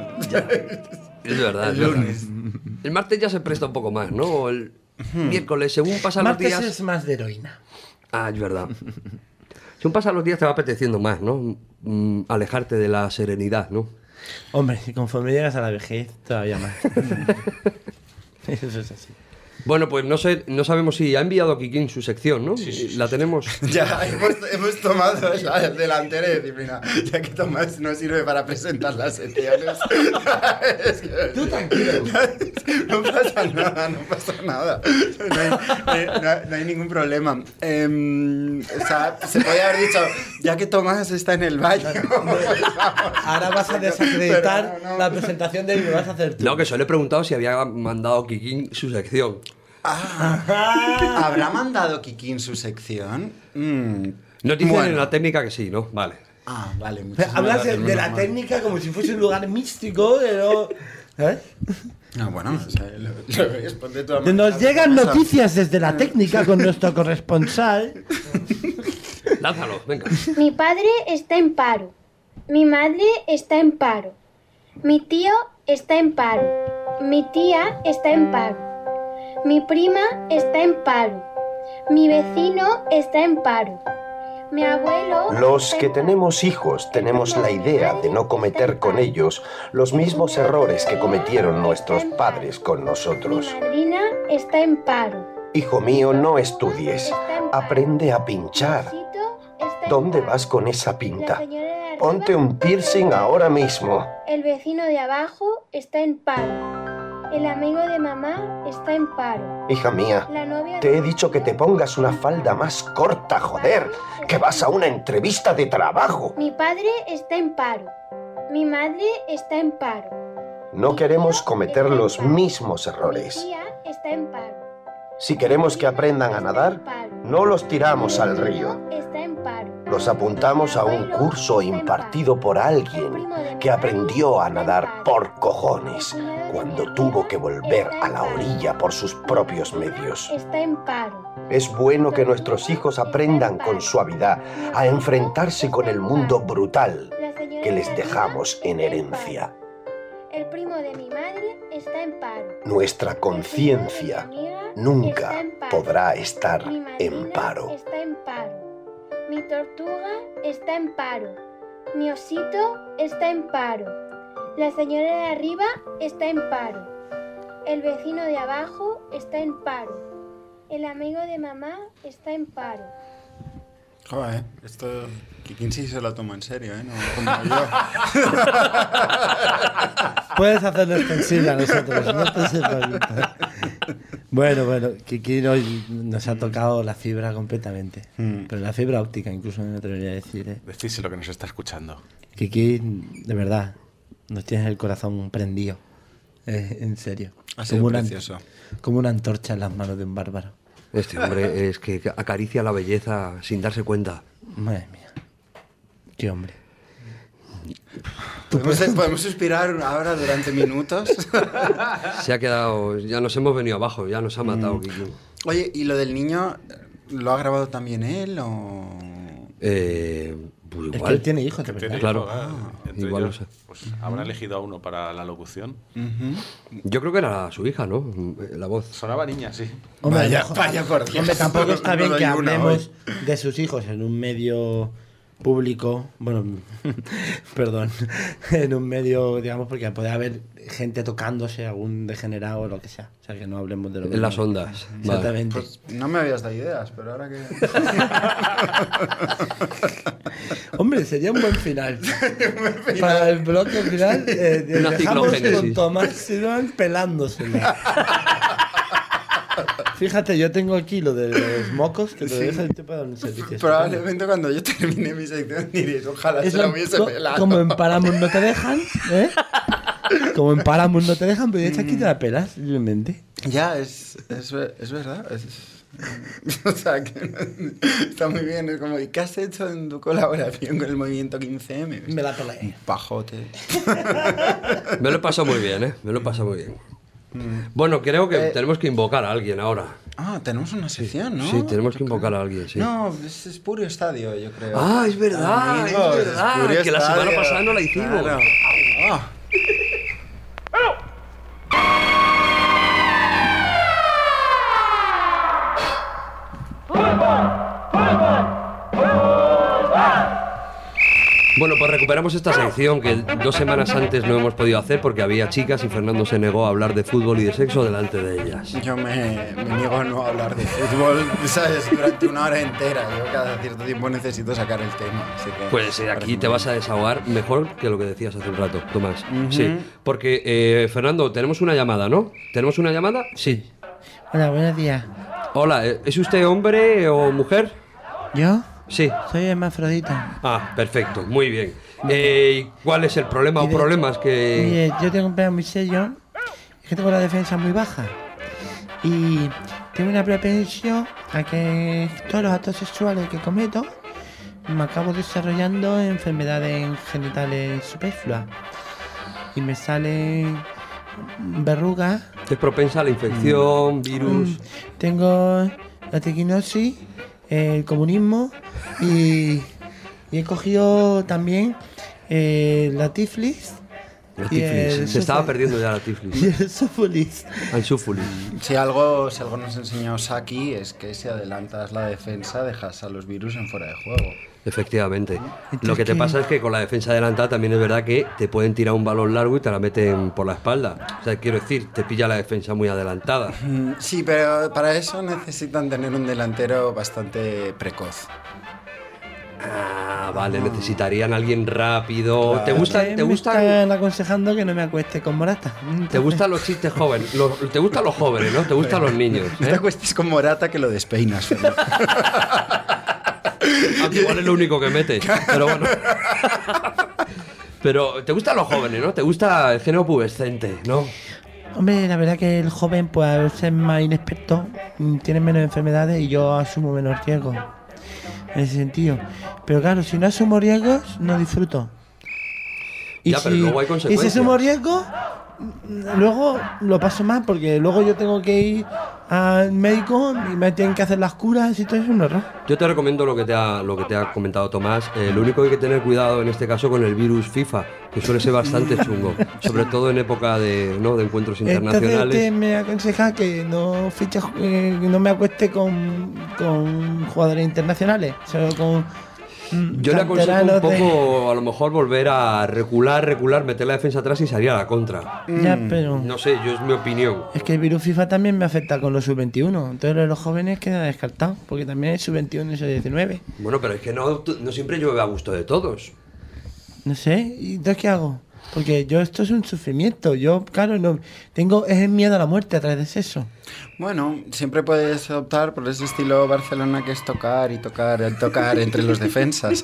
Es verdad. El lunes. El martes ya se presta un poco más, ¿no? El miércoles, según pasan los Martes días... es más de heroína. Ah, es verdad. Según pasan los días te va apeteciendo más, ¿no? Alejarte de la serenidad, ¿no? Hombre, y conforme llegas a la vejez, todavía más. Eso es así. Bueno, pues no sé, no sabemos si ha enviado Kikín su sección, ¿no? Sí. La tenemos. Ya, hemos tomado la delantera de disciplina. Ya que Tomás no sirve para presentar las secciones. Es que, Tú tranquilo. No pasa nada. No hay ningún problema. O sea, se podría haber dicho, ya que Tomás está en el baño. Ahora vas a desacreditar Pero no. la presentación de él y me vas a hacer tú. No, que solo he preguntado si había mandado Kikín su sección. ¿Habrá mandado Kikín su sección? Nos dicen Bueno. en la técnica que sí, ¿no? Vale. Vale. Hablas de la menos mal. técnica como si fuese un lugar místico, pero... ¿Eh? Bueno, o sea, lo responde tú a Nos llegan Tomás. noticias desde la técnica con nuestro corresponsal. Lánzalo, venga. Mi padre está en paro. Mi madre está en paro. Mi tío está en paro. Mi tía está en paro. Mi prima está en paro. Mi vecino está en paro. Mi abuelo... Los está que en paro. tenemos hijos tenemos la idea de no cometer con ellos los mismos errores que cometieron nuestros padres con nosotros. Mi madrina está en paro. Hijo mío, no estudies. Aprende a pinchar. ¿Dónde vas con esa pinta? Ponte un piercing ahora mismo. El vecino de abajo está en paro. El amigo de mamá está en paro. Hija mía, La novia te he dicho que te pongas una falda más corta, joder, que vas a una entrevista de trabajo. Mi padre está en paro. Mi madre está en paro. No queremos cometer los mismos Mi errores. tía está en paro. Si queremos que aprendan a nadar, no los tiramos al río. Está en paro. Los apuntamos a un curso impartido por alguien que aprendió a nadar por cojones cuando tuvo que volver a la orilla por sus propios medios. Está en paro. Es bueno que nuestros hijos aprendan con suavidad a enfrentarse con el mundo brutal La señora que les de arriba dejamos en está en herencia. paro. El primo de mi madre está en paro. Nuestra conciencia nunca podrá estar Mi en madrina paro. está en paro. Mi tortuga está en paro. Mi osito está en paro. La señora de arriba está en paro. El vecino de abajo está en paro. El amigo de mamá está en paro. Joder, esto Kikín sí se lo toma en serio, ¿eh? No como yo. Puedes hacerlo extensible a nosotros, no te sepas. Bueno, Kiki hoy nos ha tocado la fibra completamente. Pero la fibra óptica incluso me atrevería a decir, ¿eh? Decíselo que nos está escuchando. Kiki, de verdad, nos tienes el corazón prendido. En serio. Ha sido Como precioso. como una antorcha en las manos de un bárbaro. Este hombre es que acaricia la belleza sin darse cuenta. Madre mía. Qué hombre. ¿Podemos suspirar ahora durante minutos? Se ha quedado... Ya nos hemos venido abajo, ya nos ha matado Kikín. Oye, ¿y lo del niño lo ha grabado también él o...? Pues Es que igual. él tiene hijos, de verdad. Tiene Claro. hijo, entre Igual ellos, no sé. pues, habrá elegido a uno para la locución. Yo creo que era su hija, ¿no? La voz. Sonaba niña, sí. Hombre, Vaya, a lo mejor- vaya por Dios. Hombre, tampoco está bien No que doy una hablemos de sus hijos en un medio público, bueno, perdón, en un medio, digamos, porque puede haber gente tocándose, algún degenerado o lo que sea. O sea, que no hablemos de lo En las ondas. Vale. Exactamente. Pues no me habías dado ideas, pero ahora que... Hombre, sería un buen final. Para el bloque final, Una dejamos con ciclogénesis. Tomás Silvan pelándosela. Fíjate, yo tengo aquí lo de los mocos que te Sí. dejan para un servicio. Probablemente cuando yo termine mi sección diréis, ojalá se Eso, lo hubiese pelado. como en Paramount no te dejan, ¿eh? Como en Paramount no te dejan, pero de hecho aquí te la pelas, simplemente. Ya, es verdad. O sea, que está muy bien. Es como, ¿y qué has hecho en tu colaboración con el movimiento 15M? Me la pelé. Un pajote. Me lo he pasado muy bien, ¿eh? Me lo he pasado muy bien. Bueno, creo que tenemos que invocar a alguien ahora. Ah, tenemos una sección, ¿no? Sí, tenemos que invocar a alguien, sí. No, es Purio Estadio, yo creo. Ah, es verdad, Amigos, es verdad. Purio Que la semana Estadio. pasada no la hicimos. Claro. Ah. Bueno, pues recuperamos esta sección que 2 semanas antes no hemos podido hacer porque había chicas y Fernando se negó a hablar de fútbol y de sexo delante de ellas. Yo me niego a no hablar de fútbol, ¿sabes? Durante una hora entera. Yo cada cierto tiempo necesito sacar el tema. Así que Pues aquí te vas a desahogar mejor que lo que decías hace un rato, Tomás. Sí, porque Fernando, tenemos una llamada, ¿no? ¿Tenemos una llamada? Sí. Hola, buenos días. Hola, ¿es usted hombre o mujer? ¿Yo? Sí. Soy hermafrodita. Ah, perfecto, muy bien. ¿Cuál es el problema o problemas que...? Mire, yo tengo un problema muy serio. Es que tengo la defensa muy baja. Y tengo una propensión a que todos los actos sexuales que cometo me acabo desarrollando enfermedades genitales superfluas. Y me salen verrugas. ¿Es propensa a la infección, virus? Tengo la triquinosis, el comunismo y he cogido también la tiflis. La tiflis. Se estaba perdiendo ya la tiflis. Y el sífilis. El sífilis. Si algo nos enseñó Saki es que si adelantas la defensa dejas a los virus en fuera de juego. Efectivamente. Lo que te pasa es que con la defensa adelantada también es verdad que te pueden tirar un balón largo y te la meten por la espalda. O sea, quiero decir, te pilla la defensa muy adelantada. Sí, pero para eso necesitan tener un delantero bastante precoz. Ah, vale, necesitarían a alguien rápido. Claro. ¿Te gusta? Me están aconsejando que no me acueste con Morata. ¿Te gustan los chistes jóvenes? ¿Te gustan los jóvenes, no? ¿Te gustan los niños? No te acuestes con Morata que lo despeinas, Fernando. Aunque igual es lo único que mete. Pero bueno. Pero te gustan los jóvenes, ¿no? Te gusta el género pubescente, ¿no? Hombre, la verdad que el joven, pues al ser más inexperto, tiene menos enfermedades y yo asumo menos riesgos. En ese sentido. Pero claro, si no asumo riesgos, no disfruto. Ya, pero luego hay y consecuencias. si asumo riesgos, luego lo paso mal, porque luego yo tengo que ir al médico y me tienen que hacer las curas y todo es un horror. Yo te recomiendo lo que te ha comentado Tomás. Lo único que hay que tener cuidado en este caso con el virus FIFA, que suele ser bastante chungo, sobre todo en época de encuentros internacionales. Entonces usted me aconseja que no fiche, que no me acueste con jugadores internacionales, solo con Yo le aconsejo un canteranos poco, a lo mejor, volver a recular, meter la defensa atrás y salir a la contra. Ya, pero No sé, yo es mi opinión. es que el virus FIFA también me afecta con los sub-21. Entonces lo de los jóvenes queda descartado, porque también es sub-21 y sub-19. Bueno, pero es que no siempre llueve a gusto de todos. No sé, ¿y entonces qué hago? Porque esto es un sufrimiento. Yo, claro, es el miedo a la muerte a través de sexo. Bueno, siempre puedes optar por ese estilo Barcelona que es tocar entre los defensas.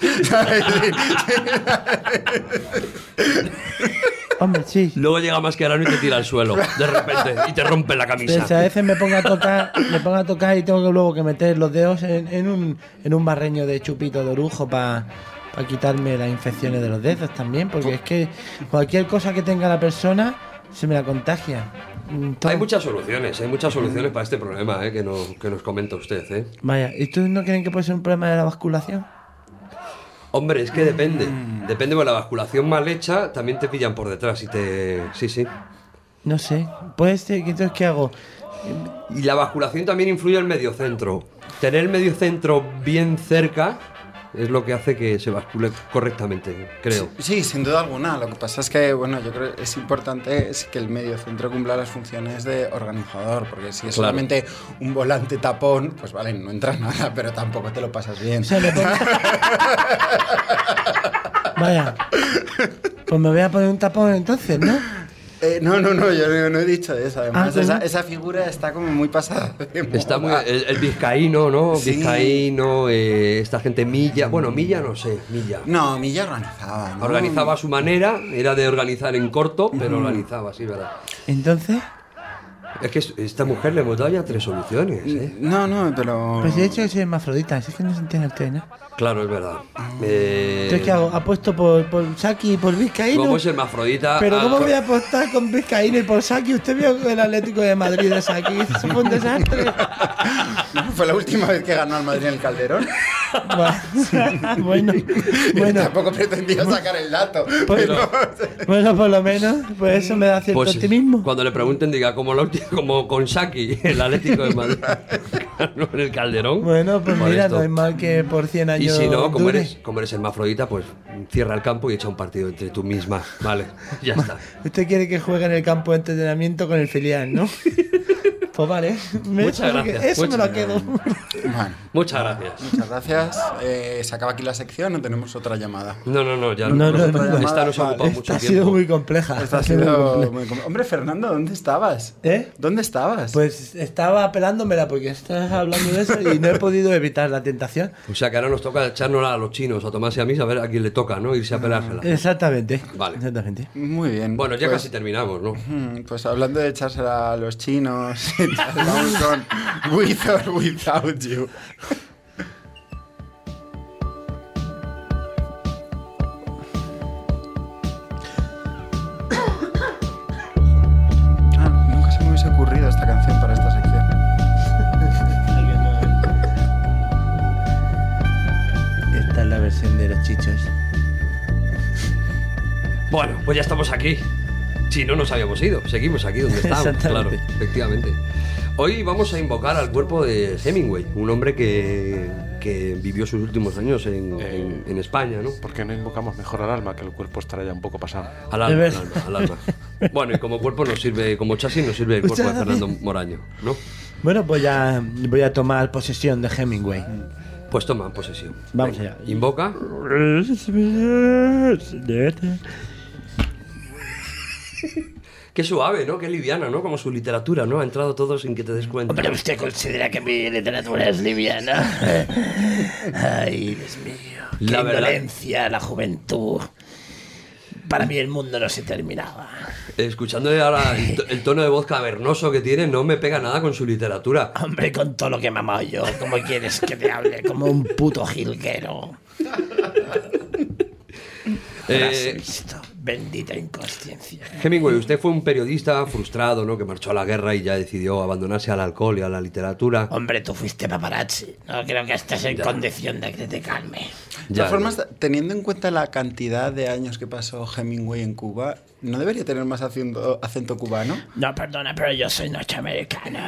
Hombre, sí. Luego llega Mascherano y te tira al suelo, de repente, y te rompe la Pero si a camisa. veces me pongo a tocar y tengo que luego que meter los dedos en un barreño de chupito de orujo para quitarme las infecciones de los dedos también, porque es que cualquier cosa que tenga la persona se me la contagia. Hay muchas soluciones para este problema que nos comenta usted. Vaya, ¿y tú no creen que puede ser un problema de la basculación? Hombre, es que depende, porque la basculación mal hecha también te pillan por detrás y te... Sí. No sé, puede ser, entonces ¿qué hago? Y la basculación también influye en el mediocentro. Tener el mediocentro bien cerca es lo que hace que se bascule correctamente, creo. Sí, sin duda alguna. Lo que pasa es que, bueno, yo creo que es importante que el mediocentro cumpla las funciones de organizador, porque si es solamente un volante tapón, pues vale, no entra nada, pero tampoco te lo pasas bien. O sea, Vaya, pues me voy a poner un tapón entonces, ¿no? No, yo no he dicho eso. Además, ¿cómo? esa figura está como muy pasada de moda. Está muy... El vizcaíno, ¿no? Sí. Vizcaíno, esta gente Milla... Bueno, Milla no sé, Milla. No, Milla organizaba, ¿no? Organizaba a su manera, era de organizar en corto, pero organizaba, sí, ¿verdad? Entonces, Es que esta mujer le hemos dado ya 3 soluciones, ¿eh? No, pero... Pues de hecho es hermafrodita, así que no se entiende usted, ¿no? Claro, es verdad. Entonces, ¿qué hago? ¿Apuesto por Saki y por Vizcaíno? ¿Cómo es hermafrodita? Pero ¿cómo voy a apostar con Vizcaíno y por Saki? ¿Usted vio el Atlético de Madrid de Saki? Eso fue un desastre. Fue la última vez que ganó al Madrid en el Calderón. Bueno. Tampoco pretendía sacar el dato. Pues, bueno, por lo menos, pues eso me da cierto optimismo. Cuando le pregunten, diga, como con Saki, el Atlético de Madrid ganó en el Calderón. Bueno, pues por mira, esto. no es mal que por 100 años. Y si no, como dure. eres hermafrodita, pues cierra el campo y echa un partido entre tú misma. Vale, ya está. Usted quiere que juegue en el campo de entrenamiento con el filial, ¿no? Pues vale. Muchas gracias. Eso me lo quedo. Bueno, Muchas gracias. muchas gracias. ¿Se acaba aquí la sección o tenemos otra llamada? No, ya No, esta nos ha ocupado mucho esta ha tiempo. sido muy compleja. Esta ha sido muy Hombre, Fernando, ¿dónde estabas? ¿Eh? ¿Dónde estabas? Pues estaba pelándomela porque estás hablando de eso y no he podido evitar la tentación. O sea que ahora nos toca echárnosla a los chinos, a Tomás y a mí, a ver a quién le toca, ¿no? Irse a pelársela. Exactamente. Vale. Exactamente. Muy bien. Bueno, ya pues, casi terminamos, ¿no? Pues hablando de echársela a los chinos, vamos con With or Without You. Nunca se me hubiese ocurrido esta canción para esta sección. Esta es la versión de los chichos. Bueno, pues ya estamos aquí. Si no nos habíamos ido, seguimos aquí donde estamos, Exactamente. claro, efectivamente. Hoy vamos a invocar al cuerpo de Hemingway, un hombre que vivió sus últimos años en España, ¿no? ¿Por qué no invocamos mejor al alma, que el cuerpo estará ya un poco pasado? Al alma, al alma. Bueno, y como cuerpo nos sirve, como chasis nos sirve el cuerpo de Fernando Moraño, ¿no? Bueno, pues ya voy a tomar posesión de Hemingway. Pues toma posesión. Vamos Venga, allá. Invoca. Qué suave, ¿no? Qué liviana, ¿no? Como su literatura, ¿no? Ha entrado todo sin que te des cuenta. Hombre, ¿usted considera que mi literatura es liviana? Ay, Dios mío. Qué La verdad- indolencia, la juventud. Para mí el mundo no se terminaba. Escuchándole ahora el tono de voz cavernoso que tiene, no me pega nada con su literatura. Hombre, con todo lo que he mamado yo, ¿cómo quieres que te hable? Como un puto jilguero. Habrás visto. Bendita inconsciencia. Hemingway, usted fue un periodista frustrado, ¿no? Que marchó a la guerra y ya decidió abandonarse al alcohol y a la literatura. Hombre, tú fuiste paparazzi. No creo que estés en condición de criticarme. De todas formas, teniendo en cuenta la cantidad de años que pasó Hemingway en Cuba, ¿no debería tener más acento cubano? No, perdona, pero yo soy norteamericano.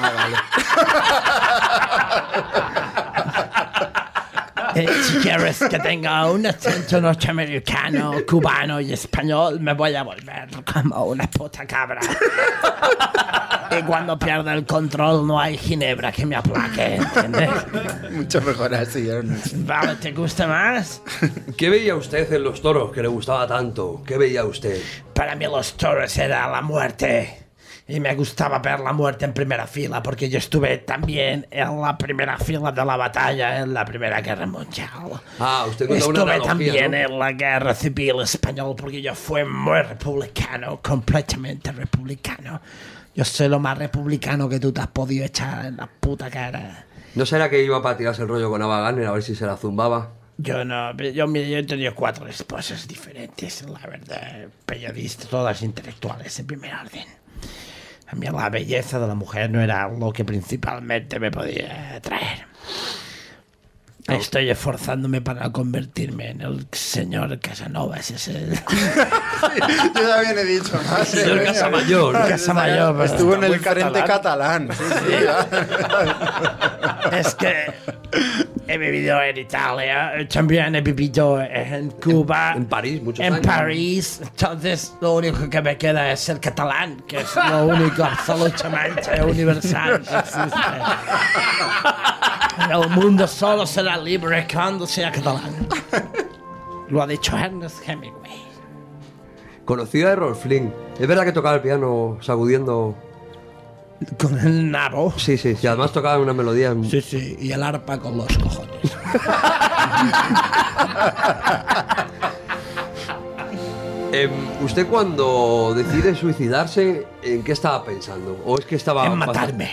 Si quieres que tenga un acento norteamericano, cubano y español, me voy a volver como una puta cabra. Y cuando pierda el control no hay ginebra que me aplaque, ¿entiendes? Mucho mejor así, Ernest. Vale, ¿te gusta más? ¿Qué veía usted en los toros que le gustaba tanto? ¿Qué veía usted? Para mí los toros era la muerte. Y me gustaba ver la muerte en primera fila, porque yo estuve también en la primera fila de la batalla en la Primera Guerra Mundial. Ah, usted cuenta una Estuve analogía, también ¿no? en la Guerra Civil Española, porque yo fui muy republicano, completamente republicano. Yo soy lo más republicano que tú te has podido echar en la puta cara. ¿No será que iba para tirarse el rollo con Ava Gardner a ver si se la zumbaba? Yo no, yo he tenido 4 esposas diferentes, la verdad, periodistas, todas intelectuales en primer orden. A mí la belleza de la mujer no era lo que principalmente me podía atraer. Estoy esforzándome para convertirme en el señor Casanova, ese es el... Yo también he dicho más. Señor Casamayor. Casamayor, pero Estuvo en está el muy Frente Catalán. Sí, sí. Es que he vivido en Italia, también he vivido en Cuba. En París, muchos En años. París, entonces lo único que me queda es el catalán, que es lo único absolutamente universal que existe. El mundo solo será libre cuando sea catalán. Lo ha dicho Ernest Hemingway. Conocido a Errol Flynn. ¿Es verdad que tocaba el piano sacudiendo? Con el nabo. Sí, sí. Y además tocaba una melodía... Sí, sí, y el arpa con los cojones. ¿Usted cuando decide suicidarse, en qué estaba pensando? ¿O es que estaba... En matarme.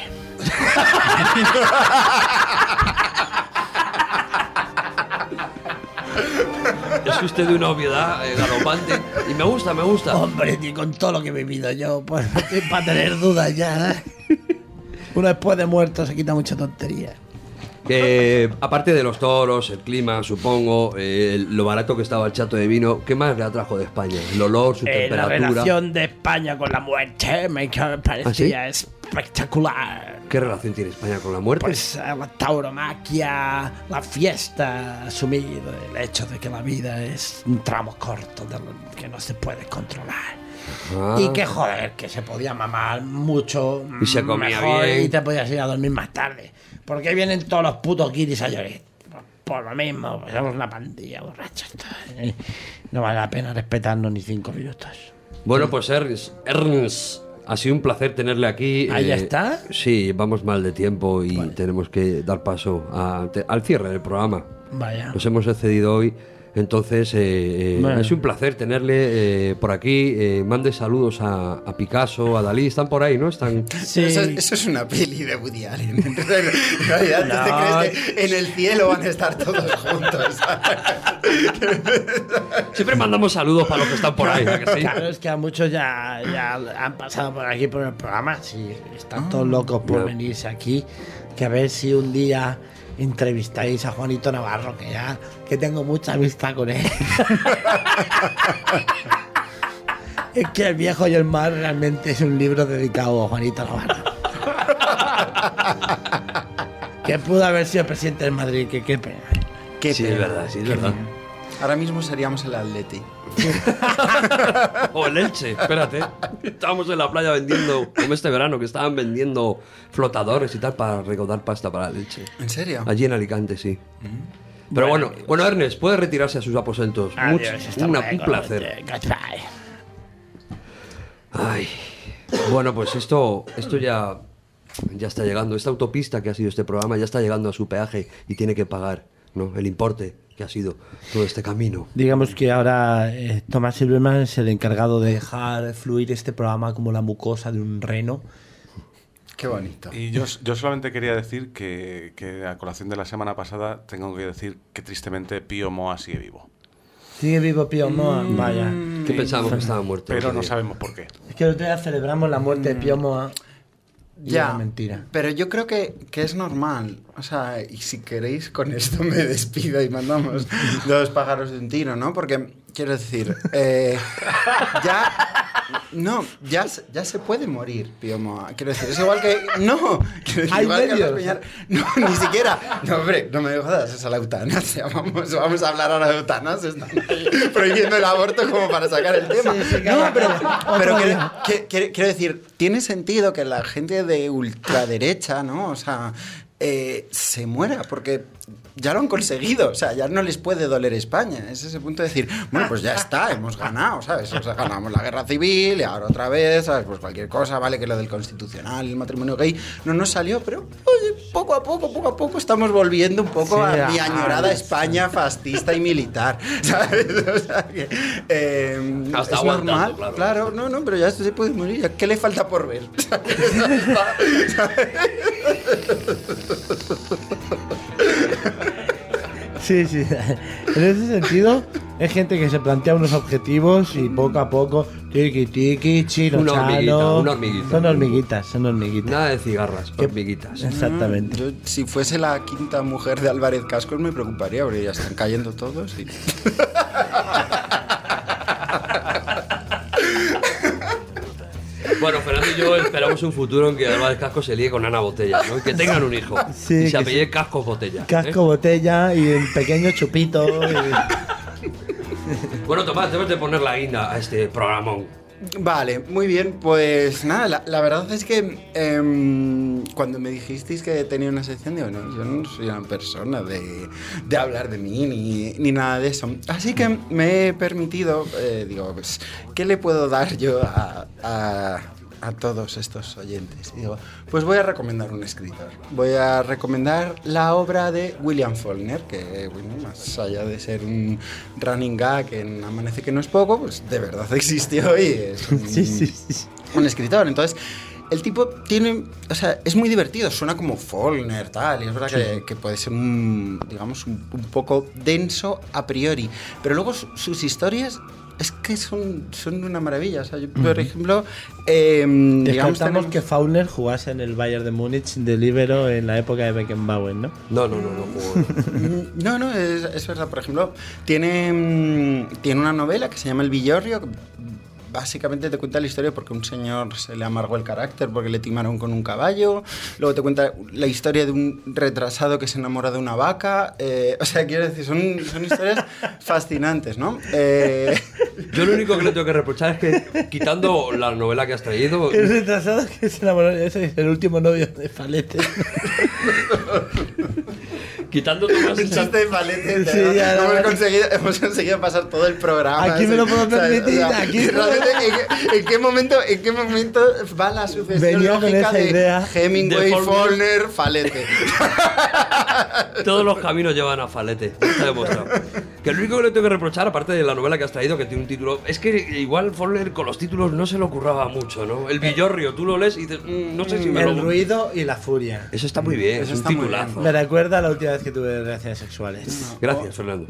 Es usted de una obviedad galopante y me gusta. Hombre, ni con todo lo que he vivido yo, pues para tener dudas ya, ¿eh? Uno después de muerto se quita mucha tontería. Aparte de los toros, el clima, supongo, lo barato que estaba el chato de vino, ¿qué más le atrajo de España? El olor, su La temperatura. relación de España con la muerte me parecía espectacular. ¿Qué relación tiene España con la muerte? Pues la tauromaquia, la fiesta, asumir el hecho de que la vida es un tramo corto que no se puede controlar. Y que joder, que se podía mamar mucho y se comía mejor bien. y te podías ir a dormir más tarde. Porque vienen todos los putos guiris a llorar. Por lo mismo, pues somos una pandilla borrachos. No vale la pena respetarnos ni 5 minutos. Bueno, pues Ernst, ha sido un placer tenerle aquí. ¿Ahí está? Sí, vamos mal de tiempo y tenemos que dar paso al cierre del programa. Vaya. Nos hemos excedido hoy. Entonces, Bueno. es un placer tenerle por aquí. Mande saludos a Picasso, a Dalí. Están por ahí, ¿no? Están... Sí. Eso es una peli de Woody Allen. En realidad, ¿tú te crees que en el cielo van a estar todos juntos? Siempre mandamos saludos para los que están por ahí, ¿a que sí? Claro, es que a muchos ya han pasado por aquí por el programa. Sí, están todos locos por venirse aquí. Que a ver si un día entrevistáis a Juanito Navarro, que tengo mucha amistad con él. Es que El viejo y el mar realmente es un libro dedicado a Juanito Navarro. Que pudo haber sido presidente del Madrid, que qué pena. Qué Sí, pena. es verdad, sí, es verdad. Ahora mismo seríamos el Atleti. O el Elche, espérate. Estábamos en la playa vendiendo, como este verano, que estaban vendiendo flotadores y tal para recaudar pasta para el Elche. ¿En serio? Allí en Alicante, sí. Pero bueno, Ernest, puede retirarse a sus aposentos. Adiós, hasta Un luego. placer. Goodbye. Ay. Bueno, pues esto ya está llegando. Esta autopista que ha sido este programa ya está llegando a su peaje y tiene que pagar, ¿no? El importe que ha sido todo este camino. Digamos que ahora Tomás Silverman es el encargado de dejar fluir este programa como la mucosa de un reno. Qué bonito. Y yo solamente quería decir que a colación de la semana pasada tengo que decir que tristemente Pío Moa sigue vivo. ¿Sigue vivo Pío Moa? Vaya. Que pensábamos que estaba muerto. Pero no sabemos por qué. Es que el otro día celebramos la muerte de Pío Moa. Y Ya, era mentira. pero yo creo que es normal. O sea, y si queréis, con esto me despido y mandamos 2 pájaros de un tiro, ¿no? Porque, quiero decir, ya se puede morir, Pío Moa. Quiero decir, es igual que... No, quiero decir, Hay igual que medios. Albert Peñar. No, ni siquiera. No, hombre, no me jodas, es a la eutanasia. Vamos a hablar ahora de eutanasia. Están ahí prohibiendo el aborto como para sacar el tema. Sí, sí, No, pero otro día. quiero decir, tiene sentido que la gente de ultraderecha, ¿no? O sea, se muera, porque ya lo han conseguido, o sea, ya no les puede doler España. Es ese punto de decir, bueno, pues ya está, hemos ganado, ¿sabes? O sea, ganamos la guerra civil y ahora otra vez, ¿sabes? Pues cualquier cosa, vale, que lo del constitucional, el matrimonio gay, no nos salió, pero oye, poco a poco estamos volviendo un poco Sí, a mi añorada sí. España fascista y militar, ¿sabes? O sea, que Hasta es aguantando, normal, claro, no, pero ya se puede morir, ¿ya ¿qué le falta por ver? Sí, sí. En ese sentido, es gente que se plantea unos objetivos y poco a poco, tiki, chino, Una hormiguita, chano. una hormiguita. Son hormiguitas. Nada de cigarras, hormiguitas. Exactamente. Yo, si fuese la 5ª mujer de Álvarez Cascos me preocuparía, porque ya están cayendo todos. Y... Bueno, Fernando y yo esperamos un futuro en que Álvarez Cascos se líe con Ana Botella, ¿no? Y que tengan un hijo. Sí, y que se apellide Cascos Botella. Casco, botella y un pequeño chupito. Bueno, Tomás, debes de poner la guinda a este programón. Vale, muy bien, pues nada, la verdad es que cuando me dijisteis que tenía una sección, digo, no, yo no soy una persona de hablar de mí ni nada de eso. Así que me he permitido, digo, pues, ¿qué le puedo dar yo a a todos estos oyentes. Y digo, pues voy a recomendar un escritor. Voy a recomendar la obra de William Faulkner, que, bueno, más allá de ser un running gag en Amanece que no es poco, pues de verdad existió y es un escritor. Entonces, el tipo tiene, o sea, es muy divertido, suena como Faulkner, tal, y es verdad que puede ser digamos, un poco denso a priori, pero luego sus historias es que son una maravilla. O sea, yo, por ejemplo, descartamos que Faulkner jugase en el Bayern de Múnich de líbero en la época de Beckenbauer, ¿no? No jugó. No, es verdad. Por ejemplo, tiene una novela que se llama El Villorrio. Básicamente te cuenta la historia porque un señor se le amargó el carácter porque le timaron con un caballo. Luego te cuenta la historia de un retrasado que se enamora de una vaca. O sea, quiero decir, son historias fascinantes, ¿no? Yo lo único que le tengo que reprochar es que, quitando la novela que has traído... El retrasado que se enamoró, ese es el último novio de Falete. Quitando todo el chiste de Falete, sí, hemos conseguido pasar todo el programa. Aquí me lo puedo permitir. O sea, aquí realmente, ¿en qué momento va la sucesión lógica de Hemingway, Faulkner, Falete? Todos los caminos llevan a Falete, está demostrado. Que lo único que le tengo que reprochar, aparte de la novela que has traído, que tiene un título, es que igual Faulkner con los títulos no se le ocurraba mucho, ¿no? El Villorrio, tú lo lees y dices, no sé si me El ruido y la furia. Eso está muy bien, es un titulazo. Me recuerda a la última vez que tuve relaciones sexuales. Gracias, Fernando.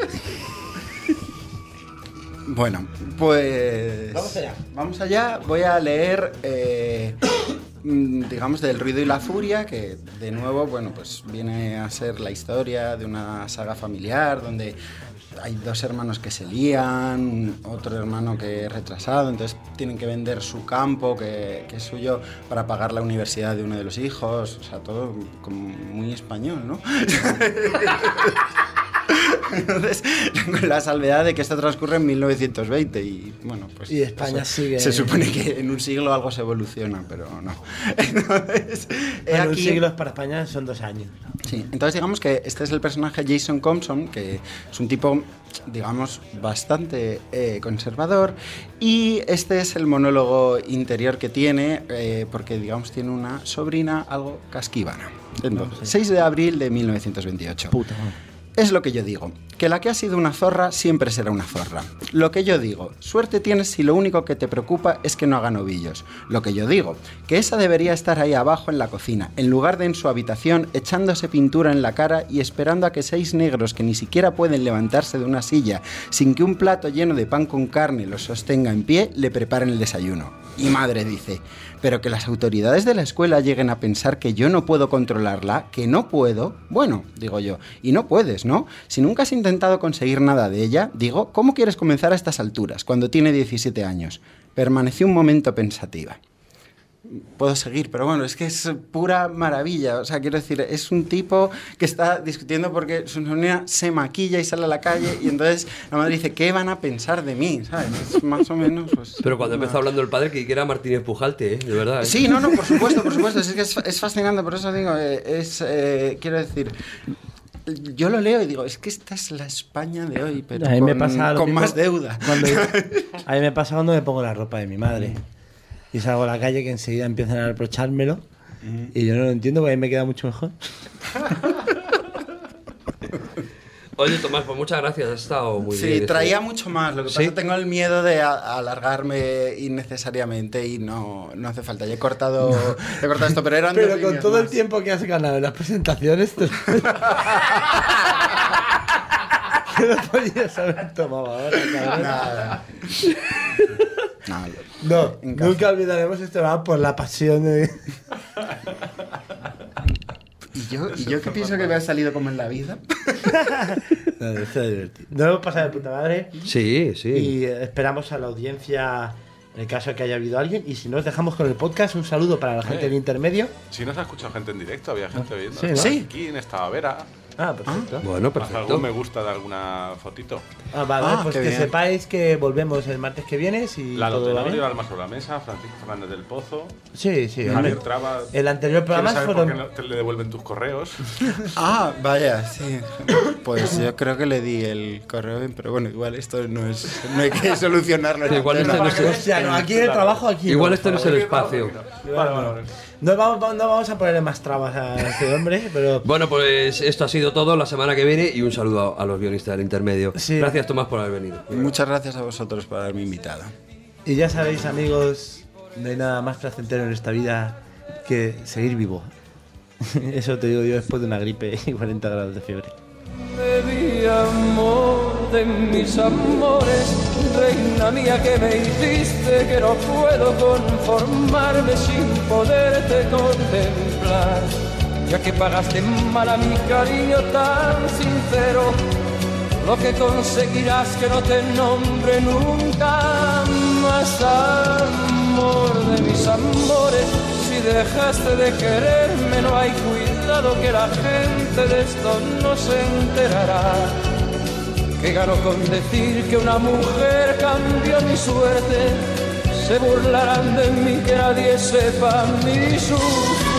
Bueno, pues... Vamos allá. Voy a leer, digamos, del ruido y la furia, que de nuevo, bueno, pues viene a ser la historia de una saga familiar donde hay dos hermanos que se lían, otro hermano que es retrasado, entonces tienen que vender su campo, que es suyo, para pagar la universidad de uno de los hijos. O sea, todo como muy español, ¿no? Entonces, con la salvedad de que esto transcurre en 1920 y, bueno, pues... Y España sigue... Se supone que en un siglo algo se evoluciona, pero no. Entonces, bueno, un siglo para España son 2 años. Sí, entonces digamos que este es el personaje Jason Compson, que es un tipo, digamos, bastante conservador, y este es el monólogo interior que tiene, porque, digamos, tiene una sobrina algo casquivana. Entonces, 6 de abril de 1928. Puta. Es lo que yo digo, que la que ha sido una zorra siempre será una zorra. Lo que yo digo, suerte tienes si lo único que te preocupa es que no haga novillos. Lo que yo digo, que esa debería estar ahí abajo en la cocina, en lugar de en su habitación echándose pintura en la cara y esperando a que 6 negros que ni siquiera pueden levantarse de una silla sin que un plato lleno de pan con carne los sostenga en pie, le preparen el desayuno. Y madre dice, pero que las autoridades de la escuela lleguen a pensar que yo no puedo controlarla, que no puedo, bueno, digo yo, y no puedes, ¿no? Si nunca has intentado conseguir nada de ella, digo, ¿cómo quieres comenzar a estas alturas, cuando tiene 17 años? Permanecí un momento pensativa. Puedo seguir, pero bueno, es que es pura maravilla. O sea, quiero decir, es un tipo que está discutiendo porque su sobrina se maquilla y sale a la calle y entonces la madre dice, ¿qué van a pensar de mí? ¿Sabes? Es más o menos... Pues, pero cuando empezó hablando el padre, que era Martínez Pujalte, de verdad. Sí, no, por supuesto. Es que es fascinante, por eso digo, quiero decir... Yo lo leo y digo, es que esta es la España de hoy, pero con más deuda. A mí me pasa cuando me pongo la ropa de mi madre y salgo a la calle, que enseguida empiezan a reprochármelo y yo no lo entiendo, porque a mí me queda mucho mejor. Oye, Tomás, pues muchas gracias, has estado muy bien. Sí, traía mucho más, lo que pasa es que tengo el miedo de alargarme innecesariamente y no hace falta. Ya he cortado esto, pero eran Pero con todo el tiempo que has ganado en las presentaciones... ¿Qué no podías haber tomado ahora, cabrón? Nada. No, nunca olvidaremos este programa por la pasión de... ¿Y yo qué pienso que me ha salido como en la vida? No, está divertido. Nos hemos pasado de puta madre. Sí. Y esperamos a la audiencia, en el caso de que haya habido alguien. Y si no, os dejamos con el podcast. Un saludo para la gente del intermedio. Si nos ha escuchado gente en directo, había gente viendo. Sí, ¿no? Sí. Aquí en esta Vera. Ah, perfecto. Bueno, Haz perfecto. algún me gusta de alguna fotito. Vale, pues qué que bien. sepáis que volvemos el martes que viene. Si Lalo todo va Tenorio, bien. Alma sobre la mesa, Francisco Fernández del Pozo, Sí, sí. Javier hombre. Traba. El anterior programa ¿Quieres saber por fueron. qué no te le devuelven tus correos? Ah, vaya, sí. Pues yo creo que le di el correo bien, pero bueno, igual esto no hay que solucionarlo. Sí, igual este no es O sea, no, aquí el trabajo, aquí. Igual no. este no es el espacio. Vale. No vamos a ponerle más trabas a este hombre, pero. Bueno, pues esto ha sido todo la semana que viene y un saludo a los guionistas del intermedio. Sí. Gracias, Tomás, por haber venido. Y muchas gracias a vosotros por haberme invitado. Y ya sabéis, amigos, no hay nada más placentero en esta vida que seguir vivo. Eso te digo yo después de una gripe y 40 grados de fiebre. De mi amor, de mis amores, reina mía que me hiciste, que no puedo conformarme sin poderte contemplar, ya que pagaste mal a mi cariño tan sincero, lo que conseguirás que no te nombre nunca más. Amor de mis amores, si dejaste de quererme no hay cuidado que la gente de esto no se enterará. Que gano con decir que una mujer cambió mi suerte, se burlarán de mí que nadie sepa mi sufrimiento.